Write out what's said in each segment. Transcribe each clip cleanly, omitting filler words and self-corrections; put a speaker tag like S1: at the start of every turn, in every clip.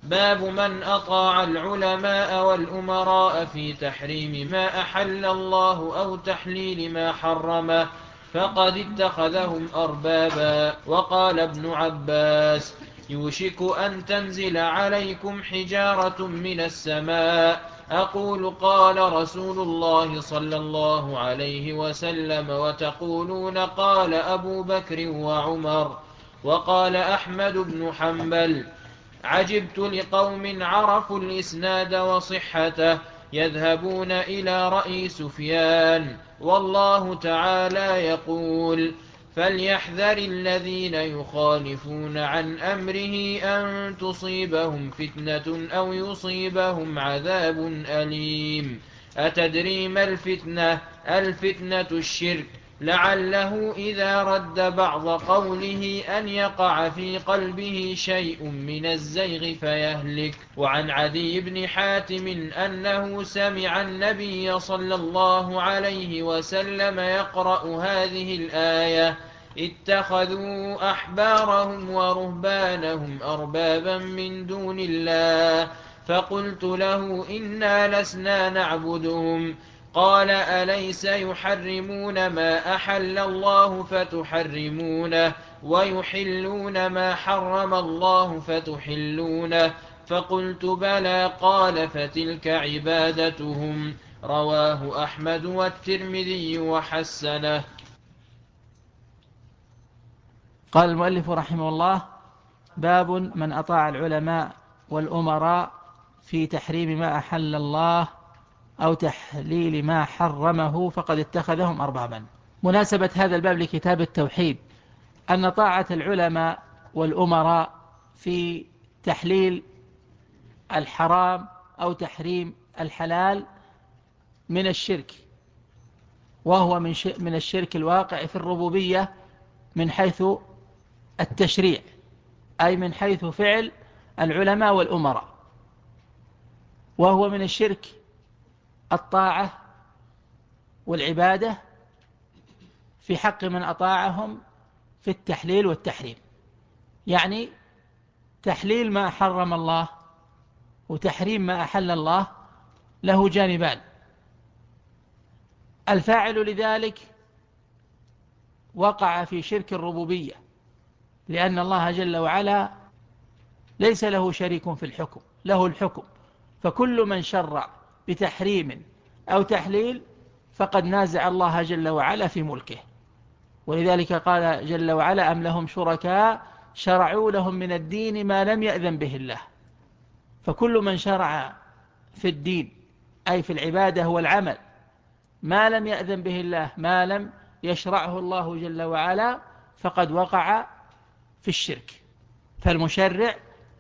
S1: باب من أطاع العلماء والأمراء في تحريم ما أحل الله أو تحليل ما حرمه فقد اتخذهم أربابا. وقال ابن عباس: يوشك أن تنزل عليكم حجارة من السماء. أقول: قال رسول الله صلى الله عليه وسلم، وتقولون: قال أبو بكر وعمر. وقال أحمد بن حنبل: عجبت لقوم عرفوا الإسناد وصحته يذهبون إلى رأي سفيان، والله تعالى يقول: فليحذر الذين يخالفون عن أمره أن تصيبهم فتنة أو يصيبهم عذاب أليم. أتدري ما الفتنة؟ الفتنة الشرك، لعله إذا رد بعض قوله أن يقع في قلبه شيء من الزيغ فيهلك. وعن عدي بن حاتم أنه سمع النبي صلى الله عليه وسلم يقرأ هذه الآية: اتخذوا أحبارهم ورهبانهم أربابا من دون الله. فقلت له: إنا لسنا نعبدهم. قال: أليس يحرمون ما أحل الله فتحرمونه، ويحلون ما حرم الله فتحلونه؟ فقلت: بلى. قال: فتلك عبادتهم. رواه أحمد والترمذي وحسنه.
S2: قال المؤلف رحمه الله: باب من أطاع العلماء والأمراء في تحريم ما أحل الله أو تحليل ما حرمه فقد اتخذهم أربابا. مناسبة هذا الباب لكتاب التوحيد أن طاعة العلماء والأمراء في تحليل الحرام أو تحريم الحلال من الشرك، وهو من الشرك الواقع في الربوبية من حيث التشريع، أي من حيث فعل العلماء والأمراء، وهو من الشرك الطاعة والعبادة في حق من أطاعهم في التحليل والتحريم. يعني تحليل ما حرم الله وتحريم ما أحل الله له جانبان: الفاعل لذلك وقع في شرك الربوبية، لأن الله جل وعلا ليس له شريك في الحكم، له الحكم، فكل من شرع بتحريم أو تحليل فقد نازع الله جل وعلا في ملكه. ولذلك قال جل وعلا: أم لهم شركاء شرعوا لهم من الدين ما لم يأذن به الله. فكل من شرع في الدين أي في العبادة والعمل ما لم يأذن به الله، ما لم يشرعه الله جل وعلا، فقد وقع في الشرك. فالمشرع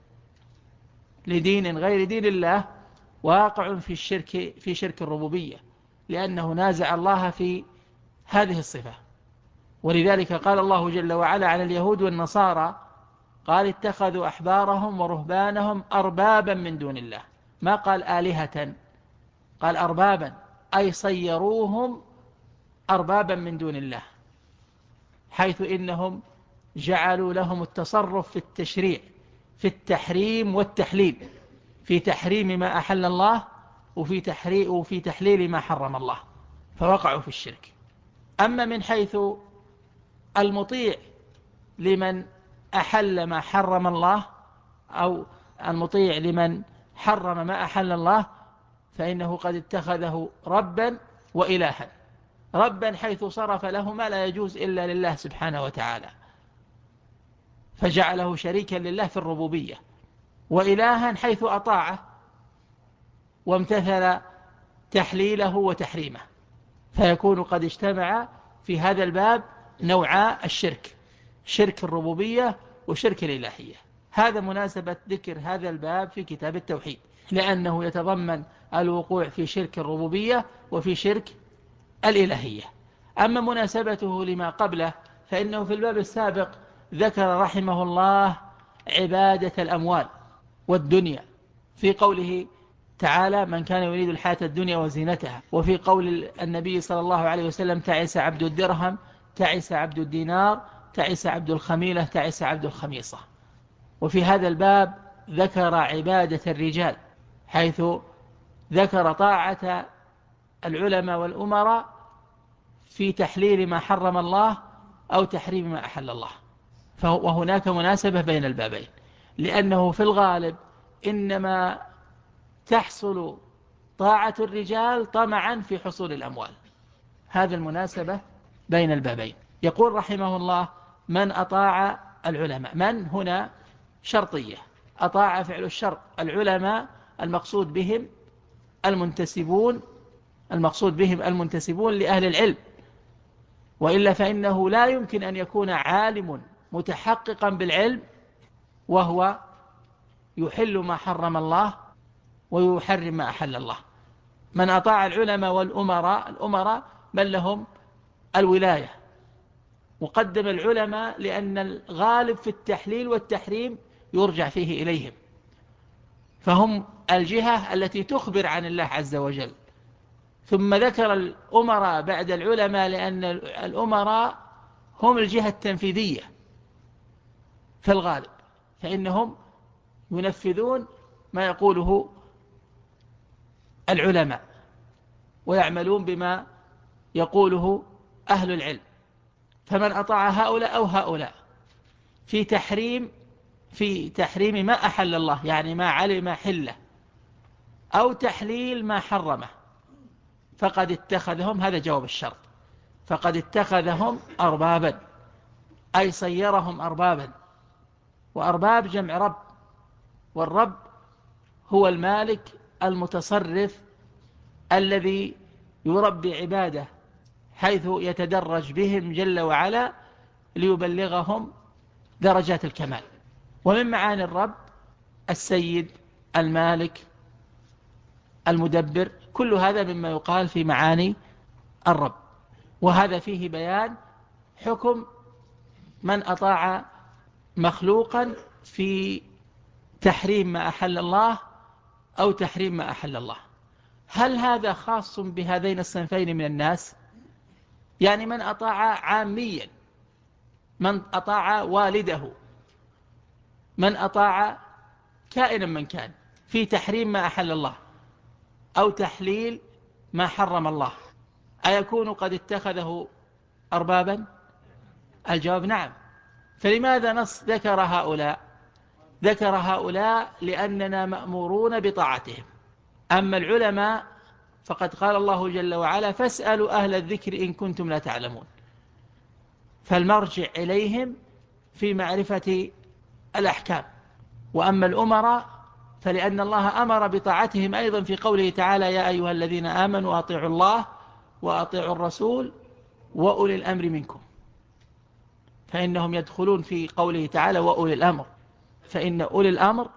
S2: لدين غير دين الله واقع في شرك الربوبية، لأنه نازع الله في هذه الصفة. ولذلك قال الله جل وعلا عن اليهود والنصارى: قال: اتخذوا أحبارهم ورهبانهم أربابا من دون الله. ما قال آلهة، قال أربابا، أي صيروهم أربابا من دون الله، حيث إنهم جعلوا لهم التصرف في التشريع، في التحريم والتحليل، في تحريم ما أحل الله وفي تحليل ما حرم الله، فوقعوا في الشرك. أما من حيث المطيع لمن أحل ما حرم الله أو المطيع لمن حرم ما أحل الله، فإنه قد اتخذه ربا وإلها. ربا حيث صرف له ما لا يجوز إلا لله سبحانه وتعالى، فجعله شريكا لله في الربوبية، وإلها حيث أطاعه وامتثل تحليله وتحريمه. فيكون قد اجتمع في هذا الباب نوعا الشرك: شرك الربوبية وشرك الإلهية. هذا مناسبة ذكر هذا الباب في كتاب التوحيد، لأنه يتضمن الوقوع في شرك الربوبية وفي شرك الإلهية. أما مناسبته لما قبله فإنه في الباب السابق ذكر رحمه الله عبادة الأموال والدنيا، في قوله تعالى: من كان يريد الحياة الدنيا وزينتها، وفي قول النبي صلى الله عليه وسلم: تعس عبد الدرهم، تعس عبد الدينار، تعس عبد الخميلة، تعس عبد الخميصة. وفي هذا الباب ذكر عبادة الرجال، حيث ذكر طاعة العلماء والأمراء في تحليل ما حرم الله أو تحريم ما أحل الله. وهناك مناسبة بين البابين، لأنه في الغالب إنما تحصل طاعة الرجال طمعا في حصول الأموال. هذا المناسبة بين البابين. يقول رحمه الله: من أطاع العلماء. من هنا شرطية، أطاع فعل الشرط. العلماء المقصود بهم المنتسبون لأهل العلم، وإلا فإنه لا يمكن أن يكون عالم متحققا بالعلم وهو يحل ما حرم الله ويحرم ما أحل الله. من أطاع العلماء والأمراء، الأمراء من لهم الولاية، مقدم العلماء لأن الغالب في التحليل والتحريم يرجع فيه إليهم، فهم الجهة التي تخبر عن الله عز وجل. ثم ذكر الأمراء بعد العلماء لأن الأمراء هم الجهة التنفيذية في الغالب، فإنهم ينفذون ما يقوله العلماء ويعملون بما يقوله أهل العلم. فمن أطاع هؤلاء أو هؤلاء في تحريم ما أحل الله، يعني ما علم حله، أو تحليل ما حرمه، فقد اتخذهم، هذا جواب الشرط، فقد اتخذهم أربابا، أي صيرهم أربابا. وأرباب جمع رب، والرب هو المالك المتصرف الذي يربي عباده، حيث يتدرج بهم جل وعلا ليبلغهم درجات الكمال. ومن معاني الرب السيد، المالك، المدبر، كل هذا مما يقال في معاني الرب. وهذا فيه بيان حكم من أطاع مخلوقا في تحريم ما أحل الله أو تحريم ما أحل الله. هل هذا خاص بهذين الصنفين من الناس؟ يعني من أطاع عاميا، من أطاع والده، من أطاع كائنا من كان في تحريم ما أحل الله أو تحليل ما حرم الله، أيكون قد اتخذه أربابا؟ الجواب نعم. فلماذا نص ذكر هؤلاء؟ ذكر هؤلاء لأننا مأمورون بطاعتهم. أما العلماء فقد قال الله جل وعلا: فاسألوا أهل الذكر إن كنتم لا تعلمون. فالمرجع إليهم في معرفة الأحكام. وأما الأمراء فلأن الله أمر بطاعتهم أيضا في قوله تعالى: يا أيها الذين آمنوا أطيعوا الله وأطيعوا الرسول وأولي الأمر منكم، فإنهم يدخلون في قوله تعالى وأولي الأمر، فإن أولي الأمر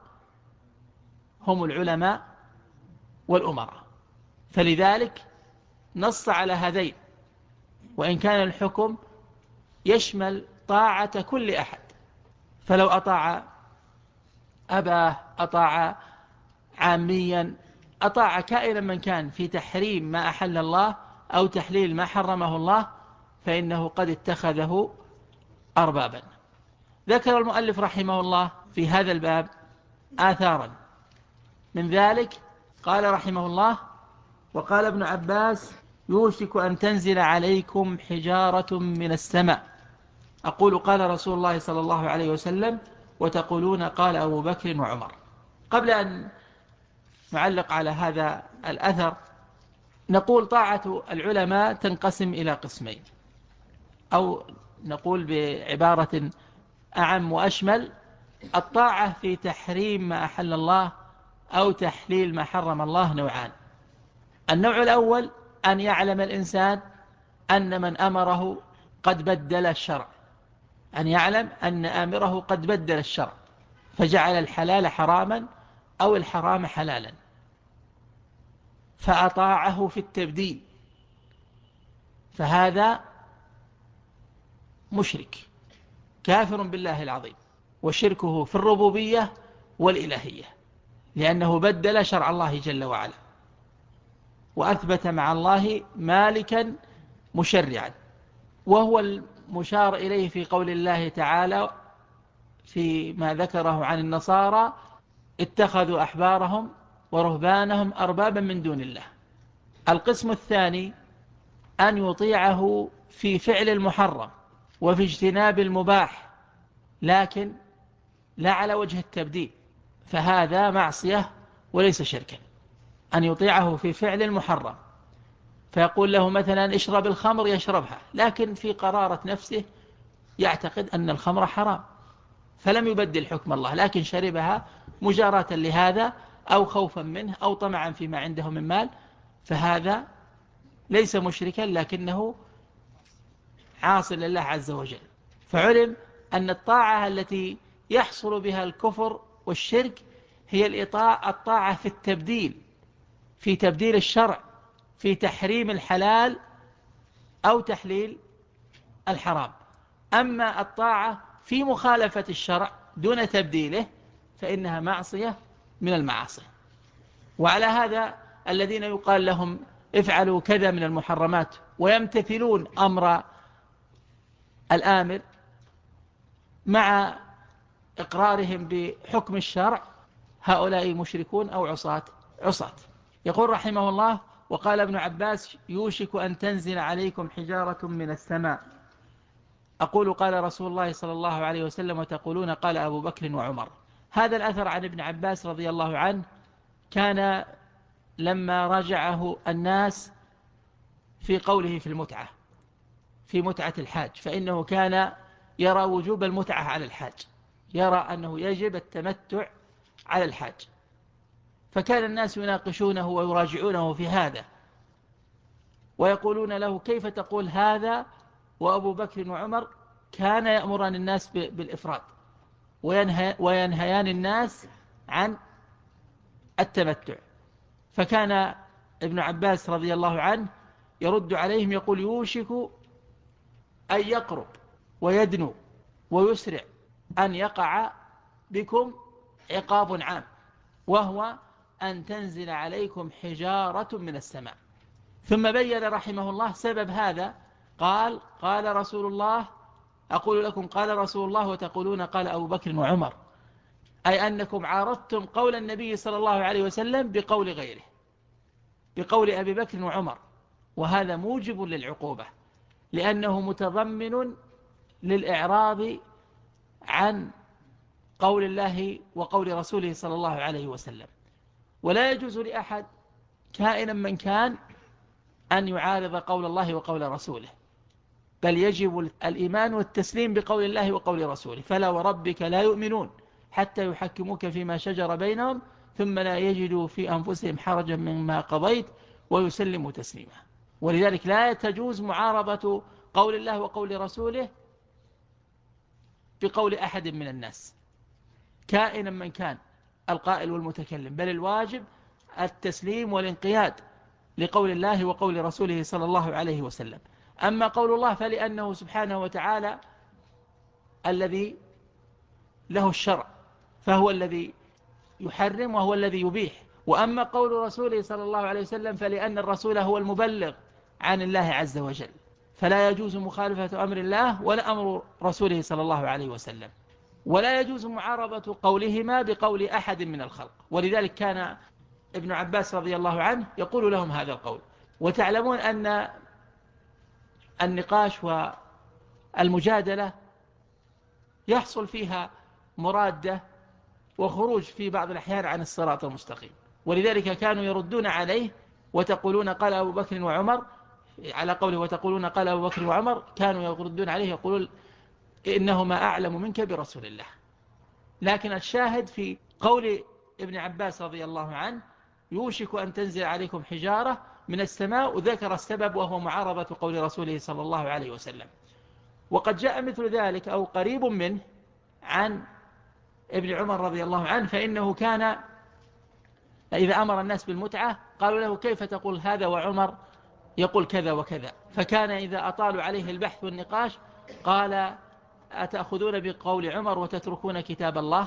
S2: هم العلماء والأمراء. فلذلك نص على هذين، وإن كان الحكم يشمل طاعة كل أحد. فلو أطاع أباه، أطاع عاميا، أطاع كائنا من كان في تحريم ما أحل الله أو تحليل ما حرمه الله، فإنه قد اتخذه أربابا. ذكر المؤلف رحمه الله في هذا الباب آثارا، من ذلك قال رحمه الله: وقال ابن عباس: يوشك أن تنزل عليكم حجارة من السماء، أقول قال رسول الله صلى الله عليه وسلم، وتقولون قال أبو بكر وعمر. قبل أن نعلق على هذا الأثر نقول: طاعة العلماء تنقسم إلى قسمين، أو نقول بعبارة أعم وأشمل: الطاعة في تحريم ما أحل الله أو تحليل ما حرم الله نوعان. النوع الأول أن يعلم الإنسان أن من أمره قد بدل الشرع، أن يعلم أن آمره قد بدل الشرع فجعل الحلال حراما أو الحرام حلالا، فأطاعه في التبديل، فهذا مشرك كافر بالله العظيم، وشركه في الربوبية والإلهية، لأنه بدل شرع الله جل وعلا وأثبت مع الله مالكا مشرعا. وهو المشار إليه في قول الله تعالى فيما ذكره عن النصارى: اتخذوا أحبارهم ورهبانهم أربابا من دون الله. القسم الثاني أن يطيعه في فعل المحرم وفي اجتناب المباح، لكن لا على وجه التبديل، فهذا معصية وليس شركا. أن يطيعه في فعل المحرم، فيقول له مثلا اشرب الخمر، يشربها، لكن في قرارة نفسه يعتقد أن الخمر حرام، فلم يبدل حكم الله، لكن شربها مجاراة لهذا أو خوفا منه أو طمعا فيما عنده من مال، فهذا ليس مشركا لكنه عاص لله عز وجل. فعلم أن الطاعة التي يحصل بها الكفر والشرك هي الطاعة في التبديل، في تبديل الشرع، في تحريم الحلال أو تحليل الحرام. أما الطاعة في مخالفة الشرع دون تبديله فإنها معصية من المعاصي. وعلى هذا الذين يقال لهم افعلوا كذا من المحرمات ويمتثلون أمر الآمر مع إقرارهم بحكم الشرع، هؤلاء مشركون أو عصاة. يقول رحمه الله: وقال ابن عباس: يوشك أن تنزل عليكم حجارة من السماء، أقول قال رسول الله صلى الله عليه وسلم، وتقولون قال أبو بكر وعمر. هذا الأثر عن ابن عباس رضي الله عنه كان لما رجعه الناس في قوله في المتعة، في متعة الحاج، فإنه كان يرى وجوب المتعة على الحاج، يرى أنه يجب التمتع على الحاج، فكان الناس يناقشونه ويراجعونه في هذا، ويقولون له: كيف تقول هذا وأبو بكر وعمر كان يأمران الناس بالإفراد وينهيان الناس عن التمتع؟ فكان ابن عباس رضي الله عنه يرد عليهم يقول: يوشك أن يقرب ويدنو ويسرع أن يقع بكم عقاب عام، وهو أن تنزل عليكم حجارة من السماء. ثم بين رحمه الله سبب هذا، قال: قال رسول الله، أقول لكم قال رسول الله وتقولون قال أبو بكر وعمر، أي أنكم عارضتم قول النبي صلى الله عليه وسلم بقول غيره، بقول أبي بكر وعمر، وهذا موجب للعقوبة، لأنه متضمن للإعراض عن قول الله وقول رسوله صلى الله عليه وسلم. ولا يجوز لأحد كائنا من كان أن يعارض قول الله وقول رسوله، بل يجب الإيمان والتسليم بقول الله وقول رسوله. فلا وربك لا يؤمنون حتى يحكموك فيما شجر بينهم ثم لا يجدوا في أنفسهم حرجا مما قضيت ويسلموا تسليما. ولذلك لا تجوز معارضة قول الله وقول رسوله بقول أحد من الناس كائنا من كان القائل والمتكلم، بل الواجب التسليم والانقياد لقول الله وقول رسوله صلى الله عليه وسلم. أما قول الله فلأنه سبحانه وتعالى الذي له الشرع، فهو الذي يحرم وهو الذي يبيح. وأما قول رسوله صلى الله عليه وسلم فلأن الرسول هو المبلغ عن الله عز وجل، فلا يجوز مخالفة أمر الله ولا أمر رسوله صلى الله عليه وسلم، ولا يجوز معارضة قولهما بقول أحد من الخلق. ولذلك كان ابن عباس رضي الله عنه يقول لهم هذا القول. وتعلمون أن النقاش والمجادلة يحصل فيها مرادة وخروج في بعض الأحيان عن الصراط المستقيم، ولذلك كانوا يردون عليه وتقولون قال أبو بكر وعمر، على قوله وتقولون قال أبو بكر وعمر، كانوا يردون عليه يقولون إنهما أعلم منك برسول الله. لكن الشاهد في قول ابن عباس رضي الله عنه: يوشك أن تنزل عليكم حجارة من السماء، وذكر السبب وهو معارضة قول رسوله صلى الله عليه وسلم. وقد جاء مثل ذلك أو قريب منه عن ابن عمر رضي الله عنه، فإنه كان إذا أمر الناس بالمتعة قالوا له: كيف تقول هذا وعمر يقول كذا وكذا؟ فكان إذا أطالوا عليه البحث والنقاش قال: أتأخذون بقول عمر وتتركون كتاب الله؟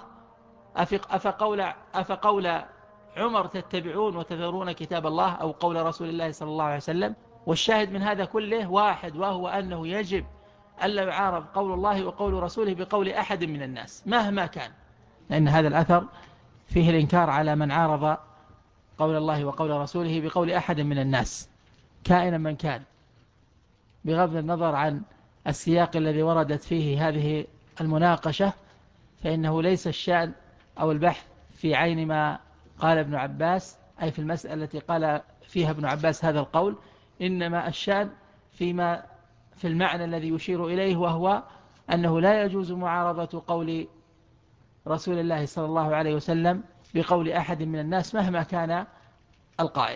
S2: أفقول عمر تتبعون وتذرون كتاب الله أو قول رسول الله صلى الله عليه وسلم؟ والشاهد من هذا كله واحد، وهو أنه يجب ألا يعارض قول الله وقول رسوله بقول أحد من الناس مهما كان، لأن هذا الأثر فيه الإنكار على من عارض قول الله وقول رسوله بقول أحد من الناس كائنا من كان، بغض النظر عن السياق الذي وردت فيه هذه المناقشة، فإنه ليس الشأن أو البحث في عين ما قال ابن عباس، أي في المسألة التي قال فيها ابن عباس هذا القول، إنما الشأن في المعنى الذي يشير إليه، وهو أنه لا يجوز معارضة قول رسول الله صلى الله عليه وسلم بقول أحد من الناس مهما كان القائل.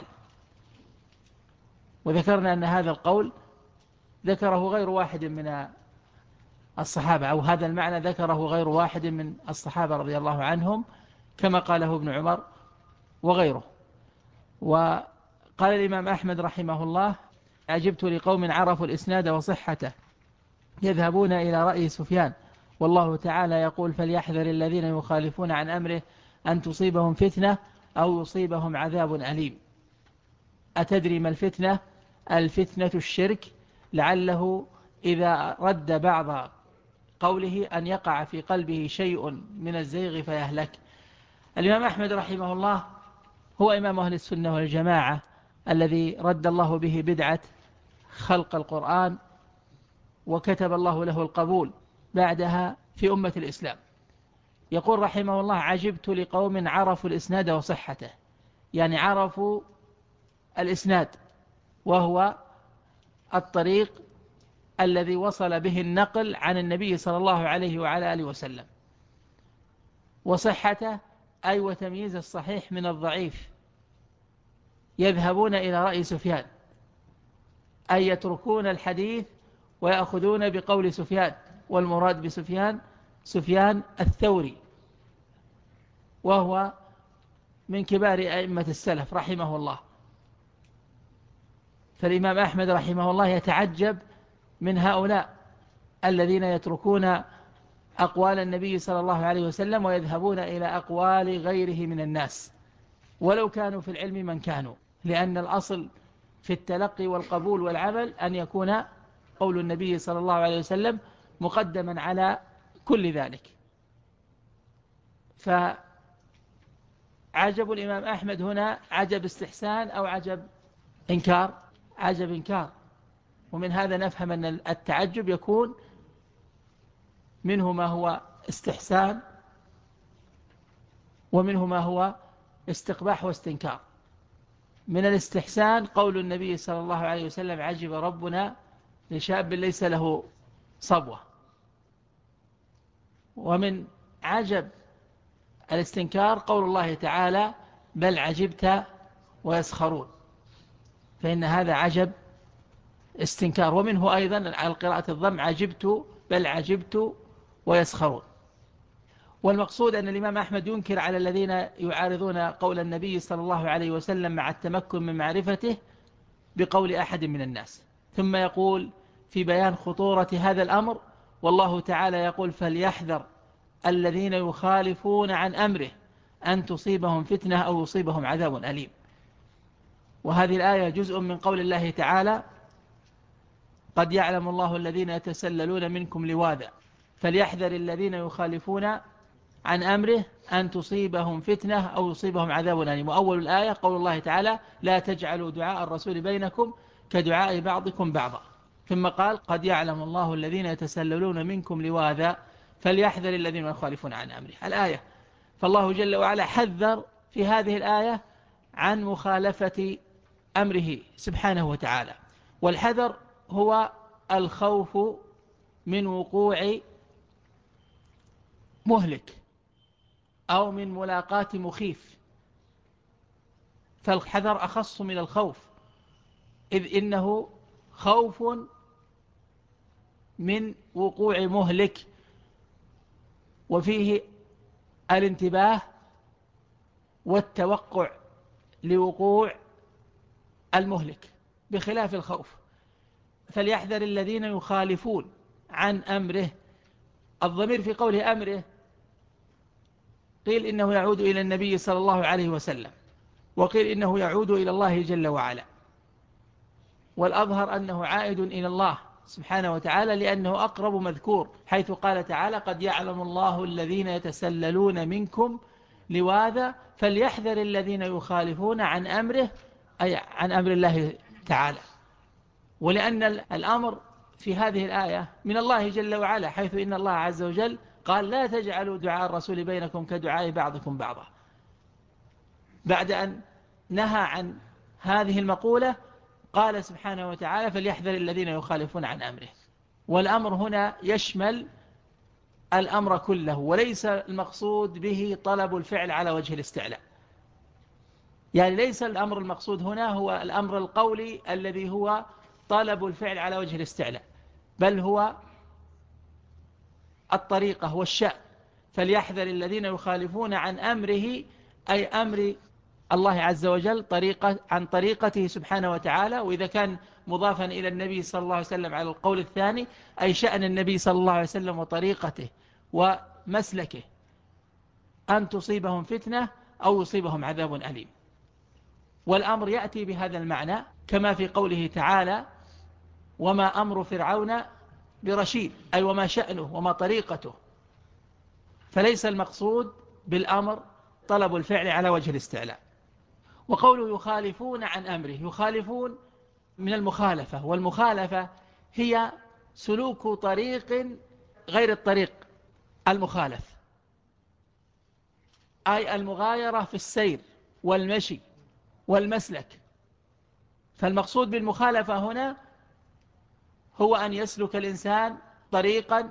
S2: وذكرنا أن هذا القول ذكره غير واحد من الصحابة، أو هذا المعنى ذكره غير واحد من الصحابة رضي الله عنهم، كما قاله ابن عمر وغيره. وقال الإمام أحمد رحمه الله: عجبت لقوم عرفوا الإسناد وصحته يذهبون إلى رأي سفيان، والله تعالى يقول: فليحذر الذين يخالفون عن أمره أن تصيبهم فتنة أو يصيبهم عذاب أليم. أتدري ما الفتنة؟ الفتنة الشرك، لعله إذا رد بعض قوله أن يقع في قلبه شيء من الزيغ فيهلك. الإمام أحمد رحمه الله هو إمام أهل السنة والجماعة الذي رد الله به بدعة خلق القرآن، وكتب الله له القبول بعدها في أمة الإسلام. يقول رحمه الله: عجبت لقوم عرفوا الإسناد وصحته، يعني عرفوا الإسناد، وهو الطريق الذي وصل به النقل عن النبي صلى الله عليه وعلى آله وسلم، وصحته أي وتمييز الصحيح من الضعيف. يذهبون إلى رأي سفيان، أي يتركون الحديث ويأخذون بقول سفيان، والمراد بسفيان سفيان الثوري، وهو من كبار أئمة السلف رحمه الله. فالإمام أحمد رحمه الله يتعجب من هؤلاء الذين يتركون أقوال النبي صلى الله عليه وسلم ويذهبون إلى أقوال غيره من الناس، ولو كانوا في العلم من كانوا، لأن الأصل في التلقي والقبول والعمل أن يكون قول النبي صلى الله عليه وسلم مقدما على كل ذلك. فعجب الإمام أحمد هنا عجب استحسان أو عجب إنكار؟ عجب إنكار. ومن هذا نفهم أن التعجب يكون منه ما هو استحسان، ومنه ما هو استقباح واستنكار. من الاستحسان قول النبي صلى الله عليه وسلم: عجب ربنا لشاب ليس له صبوة. ومن عجب الاستنكار قول الله تعالى: بل عجبت ويسخرون، فإن هذا عجب استنكار. ومنه أيضا على قراءة الضم: عجبت بل عجبت ويسخرون. والمقصود أن الإمام أحمد ينكر على الذين يعارضون قول النبي صلى الله عليه وسلم مع التمكن من معرفته بقول أحد من الناس. ثم يقول في بيان خطورة هذا الأمر: والله تعالى يقول: فليحذر الذين يخالفون عن أمره أن تصيبهم فتنة أو يصيبهم عذاب أليم. وهذه الآية جزء من قول الله تعالى: قد يعلم الله الذين يتسللون منكم لواذا فليحذر الذين يخالفون عن أمره أن تصيبهم فتنة أو يصيبهم عذاب أليم. وأول الآية قول الله تعالى: لا تجعلوا دعاء الرسول بينكم كدعاء بعضكم بعضا. ثم قال: قد يعلم الله الذين يتسللون منكم لواذا فليحذر الذين يخالفون عن أمره. الآية. فالله جل وعلا حذر في هذه الآية عن مخالفة أمره سبحانه وتعالى. والحذر هو الخوف من وقوع مهلك أو من ملاقاة مخيف، فالحذر أخص من الخوف، إذ إنه خوف من وقوع مهلك، وفيه الانتباه والتوقع لوقوع المهلك بخلاف الخوف. فليحذر الذين يخالفون عن أمره. الضمير في قوله أمره قيل إنه يعود إلى النبي صلى الله عليه وسلم، وقيل إنه يعود إلى الله جل وعلا، والأظهر أنه عائد إلى الله سبحانه وتعالى، لأنه أقرب مذكور، حيث قال تعالى: قد يعلم الله الذين يتسللون منكم لواذا فليحذر الذين يخالفون عن أمره، أي عن أمر الله تعالى. ولأن الأمر في هذه الآية من الله جل وعلا، حيث إن الله عز وجل قال لا تجعلوا دعاء الرسول بينكم كدعاء بعضكم بعضا، بعد أن نهى عن هذه المقولة قال سبحانه وتعالى فليحذر الذين يخالفون عن أمره. والأمر هنا يشمل الأمر كله، وليس المقصود به طلب الفعل على وجه الاستعلاء. يعني ليس الأمر المقصود هنا هو الأمر القولي الذي هو طلب الفعل على وجه الاستعلاء، بل هو الطريقة والشأن. فليحذر الذين يخالفون عن أمره، أي أمر الله عز وجل، عن طريقته سبحانه وتعالى. وإذا كان مضافا إلى النبي صلى الله عليه وسلم على القول الثاني، أي شأن النبي صلى الله عليه وسلم وطريقته ومسلكه، أن تصيبهم فتنة أو يصيبهم عذاب أليم. والأمر يأتي بهذا المعنى كما في قوله تعالى وما أمر فرعون برشيد، أي وما شأنه وما طريقته. فليس المقصود بالأمر طلب الفعل على وجه الاستعلاء. وقوله يخالفون عن أمره، يخالفون من المخالفة، والمخالفة هي سلوك طريق غير الطريق المخالف، أي المغايرة في السير والمشي والمسلك. فالمقصود بالمخالفة هنا هو أن يسلك الإنسان طريقا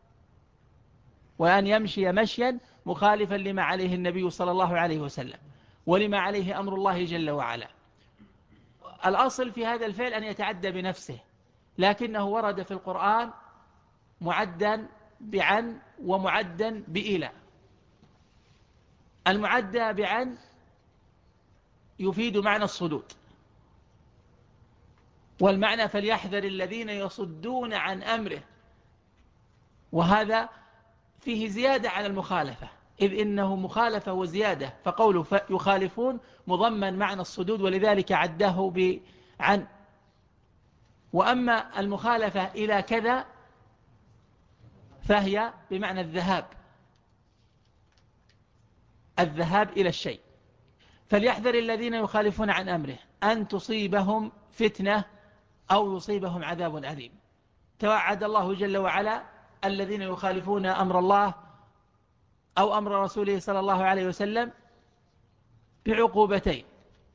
S2: وأن يمشي مشيا مخالفا لما عليه النبي صلى الله عليه وسلم ولما عليه أمر الله جل وعلا. الأصل في هذا الفعل أن يتعدى بنفسه، لكنه ورد في القرآن معدا بعن ومعدا بإلى. المعدى بعن يفيد معنى الصدود، والمعنى فليحذر الذين يصدون عن أمره، وهذا فيه زيادة على المخالفة، إذ إنه مخالفة وزيادة. فقوله يخالفون مضمن معنى الصدود، ولذلك عده بعن. وأما المخالفة إلى كذا فهي بمعنى الذهاب إلى الشيء. فليحذر الذين يخالفون عن أمره أن تصيبهم فتنة أو يصيبهم عذاب أليم. توعد الله جل وعلا الذين يخالفون أمر الله أو أمر رسوله صلى الله عليه وسلم بعقوبتين: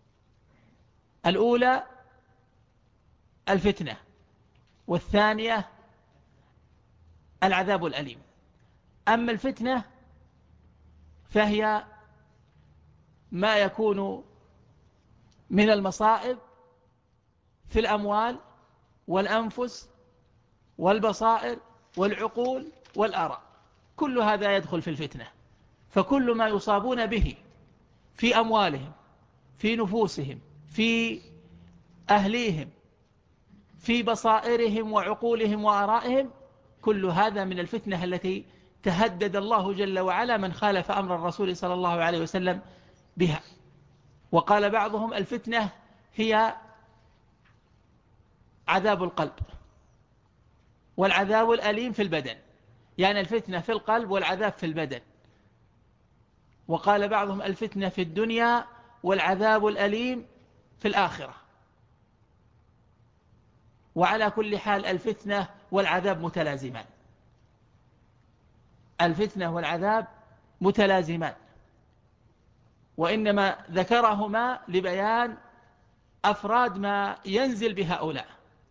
S2: الأولى الفتنة، والثانية العذاب الأليم. أما الفتنة فهي ما يكون من المصائب في الأموال والأنفس والبصائر والعقول والآراء، كل هذا يدخل في الفتنة. فكل ما يصابون به في أموالهم، في نفوسهم، في أهليهم، في بصائرهم وعقولهم وآرائهم، كل هذا من الفتنة التي تهدد الله جل وعلا من خالف أمر الرسول صلى الله عليه وسلم بها. وقال بعضهم الفتنة هي عذاب القلب والعذاب الأليم في البدن، يعني الفتنة في القلب والعذاب في البدن. وقال بعضهم الفتنة في الدنيا والعذاب الأليم في الآخرة. وعلى كل حال الفتنة والعذاب متلازمان، الفتنة والعذاب متلازمان، وإنما ذكرهما لبيان أفراد ما ينزل بهؤلاء،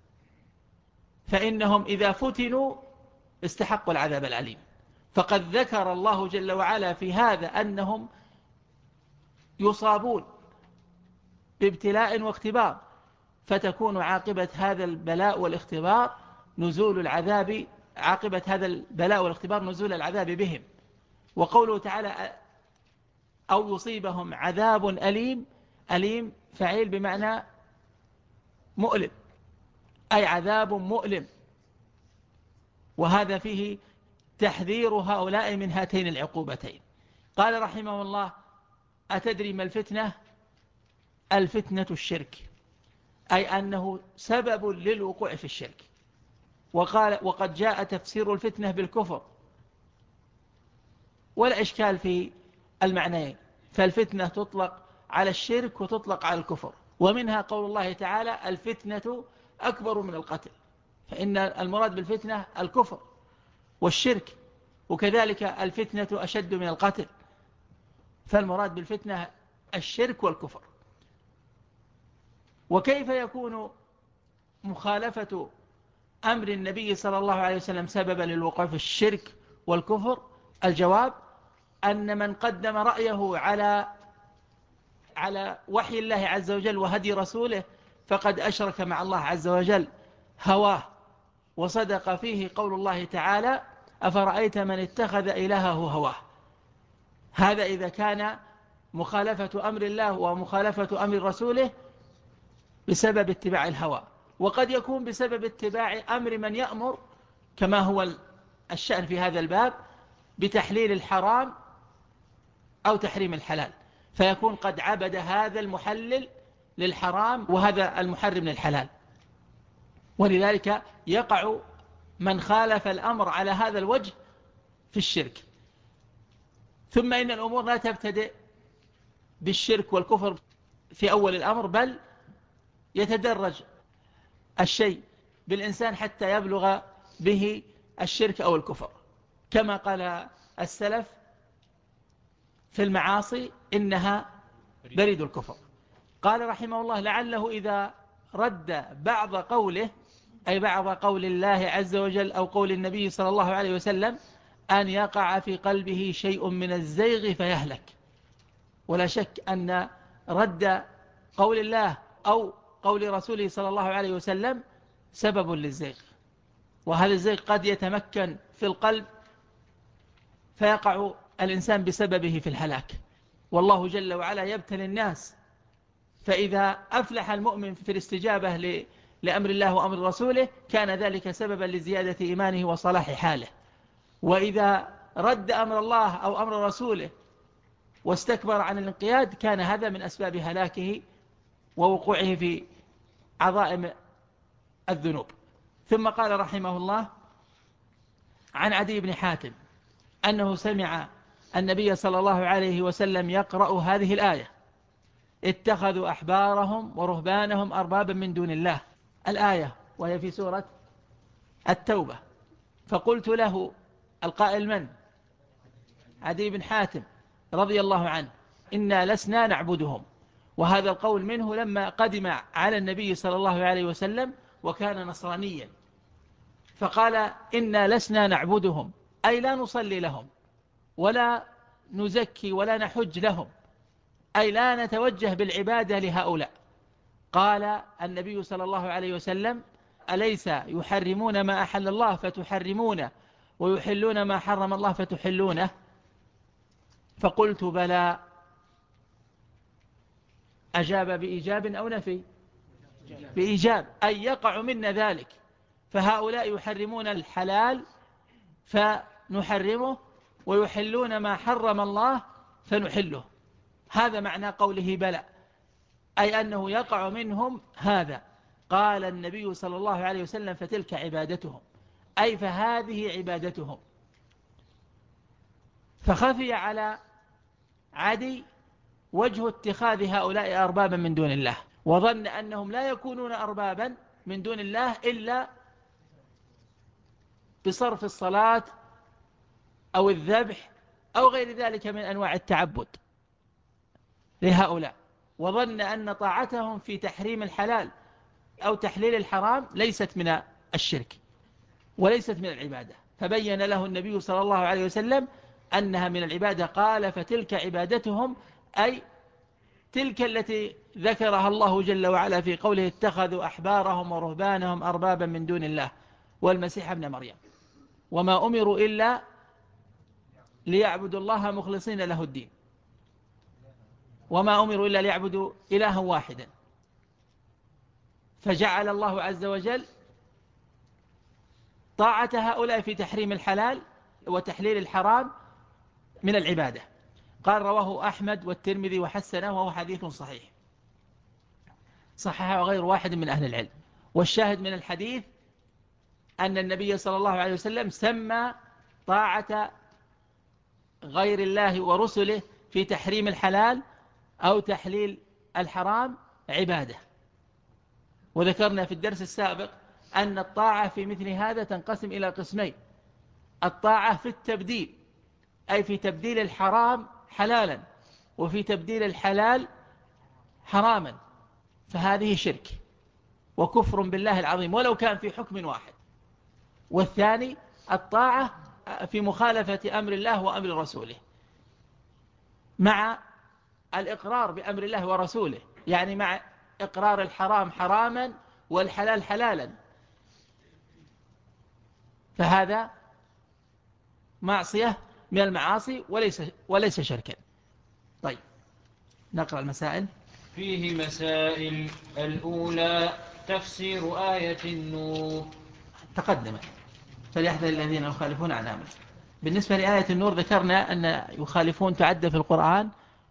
S2: فإنهم إذا فتنوا استحقوا العذاب الأليم. فقد ذكر الله جل وعلا في هذا أنهم يصابون بابتلاء واختبار، فتكون عاقبة هذا البلاء والاختبار نزول العذاب، عاقبة هذا البلاء والاختبار نزول العذاب بهم. وقوله تعالى أو يصيبهم عذاب أليم، أليم فعيل بمعنى مؤلم، أي عذاب مؤلم. وهذا فيه تحذير هؤلاء من هاتين العقوبتين. قال رحمه الله أتدري ما الفتنة؟ الفتنة الشرك، أي أنه سبب للوقوع في الشرك. وقال وقد جاء تفسير الفتنة بالكفر، ولا إشكال في المعنيين، فالفتنة تطلق على الشرك وتطلق على الكفر. ومنها قول الله تعالى الفتنة أكبر من القتل، فإن المراد بالفتنة الكفر والشرك، وكذلك الفتنة أشد من القتل، فالمراد بالفتنة الشرك والكفر. وكيف يكون مخالفة أمر النبي صلى الله عليه وسلم سببا للوقوع في الشرك والكفر؟ الجواب أن من قدم رأيه على وحي الله عز وجل وهدي رسوله فقد أشرك مع الله عز وجل هواه، وصدق فيه قول الله تعالى أفرأيت من اتخذ إلهه هواه. هذا إذا كان مخالفة أمر الله ومخالفة أمر رسوله بسبب اتباع الهوى، وقد يكون بسبب اتباع أمر من يأمر كما هو الشأن في هذا الباب بتحليل الحرام أو تحريم الحلال، فيكون قد عبد هذا المحلل للحرام وهذا المحرم للحلال. ولذلك يقع من خالف الأمر على هذا الوجه في الشرك. ثم إن الأمور لا تبتدئ بالشرك والكفر في أول الأمر، بل يتدرج الشيء بالإنسان حتى يبلغ به الشرك أو الكفر، كما قال السلف في المعاصي إنها بريد الكفر. قال رحمه الله لعله إذا رد بعض قوله، أي بعض قول الله عز وجل أو قول النبي صلى الله عليه وسلم، أن يقع في قلبه شيء من الزيغ فيهلك. ولا شك أن رد قول الله أو قول رسوله صلى الله عليه وسلم سبب للزيغ، وهذا الزيغ قد يتمكن في القلب فيقع الإنسان بسببه في الهلاك. والله جل وعلا يبتلي الناس، فإذا أفلح المؤمن في الاستجابة لأمر الله وأمر رسوله كان ذلك سببا لزيادة إيمانه وصلاح حاله، وإذا رد أمر الله أو أمر رسوله واستكبر عن الانقياد كان هذا من أسباب هلاكه ووقوعه في عظائم الذنوب. ثم قال رحمه الله عن عدي بن حاتم أنه سمع النبي صلى الله عليه وسلم يقرأ هذه الآية اتخذوا أحبارهم ورهبانهم أربابا من دون الله، الآية وهي في سورة التوبة. فقلت له القائل من؟ عدي بن حاتم رضي الله عنه، إنا لسنا نعبدهم. وهذا القول منه لما قدم على النبي صلى الله عليه وسلم وكان نصرانيا، فقال إنا لسنا نعبدهم، أي لا نصلي لهم ولا نزكي ولا نحج لهم، أي لا نتوجه بالعبادة لهؤلاء. قال النبي صلى الله عليه وسلم أليس يحرمون ما أحل الله فتحرمونه ويحلون ما حرم الله فتحلونه؟ فقلت بلى. أجاب بإيجاب أو نفي؟ بإيجاب، أي يقع منا ذلك، فهؤلاء يحرمون الحلال فنحرمه ويحلون ما حرم الله فنحله. هذا معنى قوله بلى، أي أنه يقع منهم هذا. قال النبي صلى الله عليه وسلم فتلك عبادتهم، أي فهذه عبادتهم. فخفي على عدي وجه اتخاذ هؤلاء أربابا من دون الله، وظن أنهم لا يكونون أربابا من دون الله إلا بصرف الصلاة أو الذبح أو غير ذلك من أنواع التعبد لهؤلاء، وظن أن طاعتهم في تحريم الحلال أو تحليل الحرام ليست من الشرك وليست من العبادة. فبين له النبي صلى الله عليه وسلم أنها من العبادة. قال فتلك عبادتهم، أي تلك التي ذكرها الله جل وعلا في قوله اتخذوا أحبارهم ورهبانهم أربابا من دون الله والمسيح ابن مريم وما أمروا إلا ليعبدوا الله مخلصين له الدين، وما أمروا إلا ليعبدوا إلها واحدا. فجعل الله عز وجل طاعة هؤلاء في تحريم الحلال وتحليل الحرام من العبادة. قال رواه أحمد والترمذي وحسنه وهو حديث صحيح، صححه غير واحد من أهل العلم. والشاهد من الحديث أن النبي صلى الله عليه وسلم سمى طاعة غير الله ورسله في تحريم الحلال أو تحليل الحرام عبادة. وذكرنا في الدرس السابق أن الطاعة في مثل هذا تنقسم إلى قسمين: الطاعة في التبديل، أي في تبديل الحرام حلالا، وفي تبديل الحلال حراما، فهذه شرك وكفر بالله العظيم ولو كان في حكم واحد. والثاني الطاعة في مخالفة أمر الله وأمر رسوله مع الإقرار بأمر الله ورسوله، يعني مع إقرار الحرام حراما والحلال حلالا، فهذا معصية من المعاصي وليس شركا. طيب نقرأ المسائل.
S1: فيه مسائل. الأولى تفسير آية النور.
S2: تقدمت، فليحذر الذين يخالفون عن أمره. بالنسبة لآية النور ذكرنا أن يخالفون تعدى في القرآن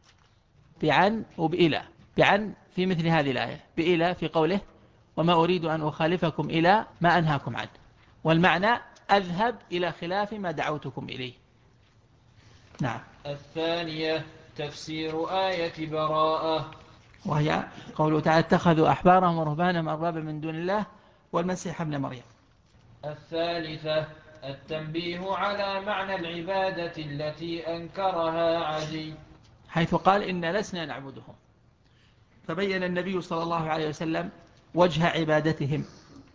S2: بعن وبإلى. بعن في مثل هذه الآية، بإلى في قوله وما أريد أن أخالفكم إلى ما أنهاكم عنه، والمعنى أذهب إلى خلاف ما دعوتكم إليه. نعم.
S1: الثانية تفسير آية براءة،
S2: وهي قوله تعالى اتخذوا أحبارهم ورهبانهم أربابا من دون الله والمسيح ابن مريم.
S1: الثالثة التنبيه على معنى العبادة التي أنكرها عدي،
S2: حيث قال إن لسنا نعبدهم، فبين النبي صلى الله عليه وسلم وجه عبادتهم.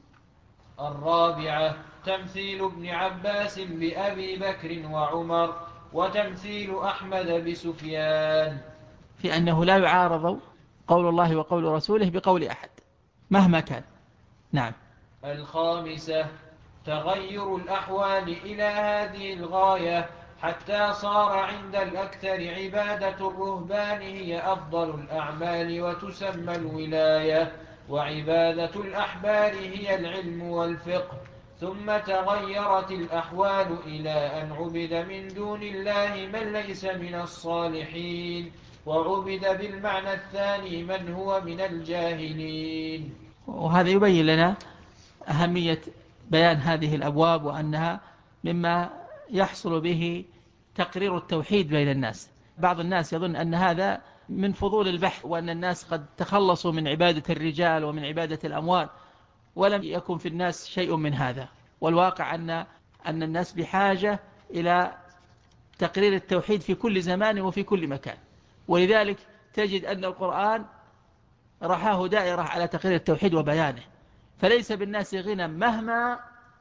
S1: الرابعة تمثيل ابن عباس بأبي بكر وعمر، وتمثيل أحمد بسفيان،
S2: في أنه لا يعارض قول الله وقول رسوله بقول أحد مهما كان. نعم.
S1: الخامسة تغير الأحوال إلى هذه الغاية حتى صار عند الأكثر عبادة الرهبان هي أفضل الأعمال وتسمى الولاية، وعبادة الأحبار هي العلم والفقه. ثم تغيرت الأحوال إلى أن عبد من دون الله من ليس من الصالحين، وعبد بالمعنى الثاني من هو من الجاهلين.
S2: وهذا يبين لنا أهمية بيان هذه الأبواب، وأنها مما يحصل به تقرير التوحيد بين الناس. بعض الناس يظن أن هذا من فضول البحث، وأن الناس قد تخلصوا من عبادة الرجال ومن عبادة الأموال، ولم يكن في الناس شيء من هذا. والواقع أن الناس بحاجة إلى تقرير التوحيد في كل زمان وفي كل مكان، ولذلك تجد أن القرآن رحاه دائرة على تقرير التوحيد وبيانه. فليس بالناس غنى مهما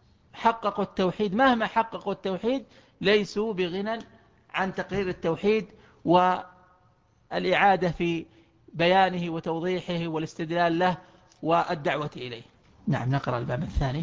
S2: حققوا التوحيد ليسوا بغنى عن تقرير التوحيد والإعادة في بيانه وتوضيحه والاستدلال له والدعوة إليه. نعم. نقرأ الباب الثاني.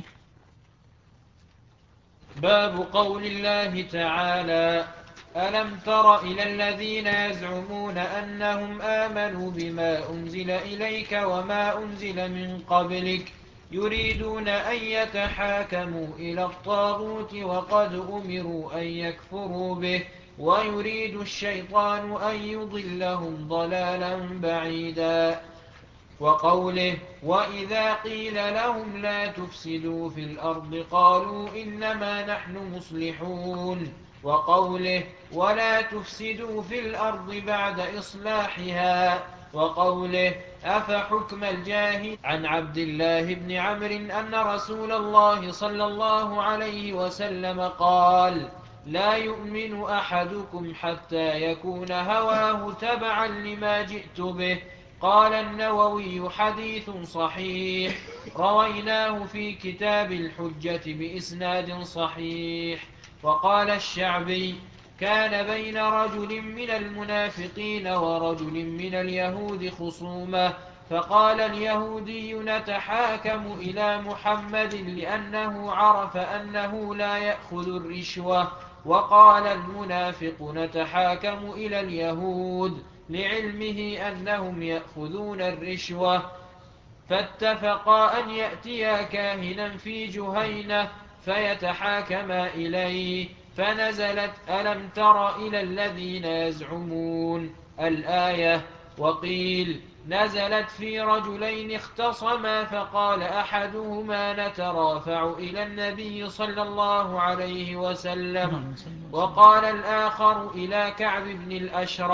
S1: باب قول الله تعالى: ألم تر إلى الذين يزعمون أنهم آمنوا بما أنزل إليك وما أنزل من قبلك يريدون أن يتحاكموا إلى الطاغوت وقد أمروا أن يكفروا به ويريد الشيطان أن يضلهم ضلالا بعيدا. وقوله: وإذا قيل لهم لا تفسدوا في الأرض قالوا إنما نحن مصلحون. وقوله: ولا تفسدوا في الأرض بعد إصلاحها. وقوله: أفحكم الجاهل. عن عبد الله بن عمرو أن رسول الله صلى الله عليه وسلم قال: لا يؤمن أحدكم حتى يكون هواه تبعا لما جئت به. قال النووي: حديث صحيح، رويناه في كتاب الحجة بإسناد صحيح. وقال الشعبي: كان بين رجل من المنافقين ورجل من اليهود خصومة، فقال اليهودي: نتحاكم إلى محمد لأنه عرف أنه لا يأخذ الرشوة. وقال المنافق: نتحاكم إلى اليهود لعلمه أنهم يأخذون الرشوة. فاتفقا أن يأتيا كاهنا في جهينة فيتحاكما إليه، فنزلت: ألم تر إلى الذين يزعمون الآية. وقيل: نزلت في رجلين اختصما فقال أحدهما: نترافع إلى النبي صلى الله عليه وسلم، وقال الآخر: إلى كعب بن الأشرف.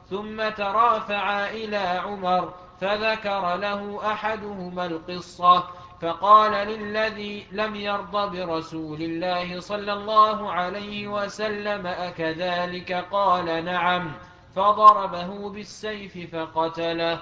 S1: ثم ترافعا إلى عمر فذكر له أحدهما القصة فقال للذي لم يرض برسول الله صلى الله عليه وسلم أكذلك؟ قال نعم، فضربه بالسيف فقتله.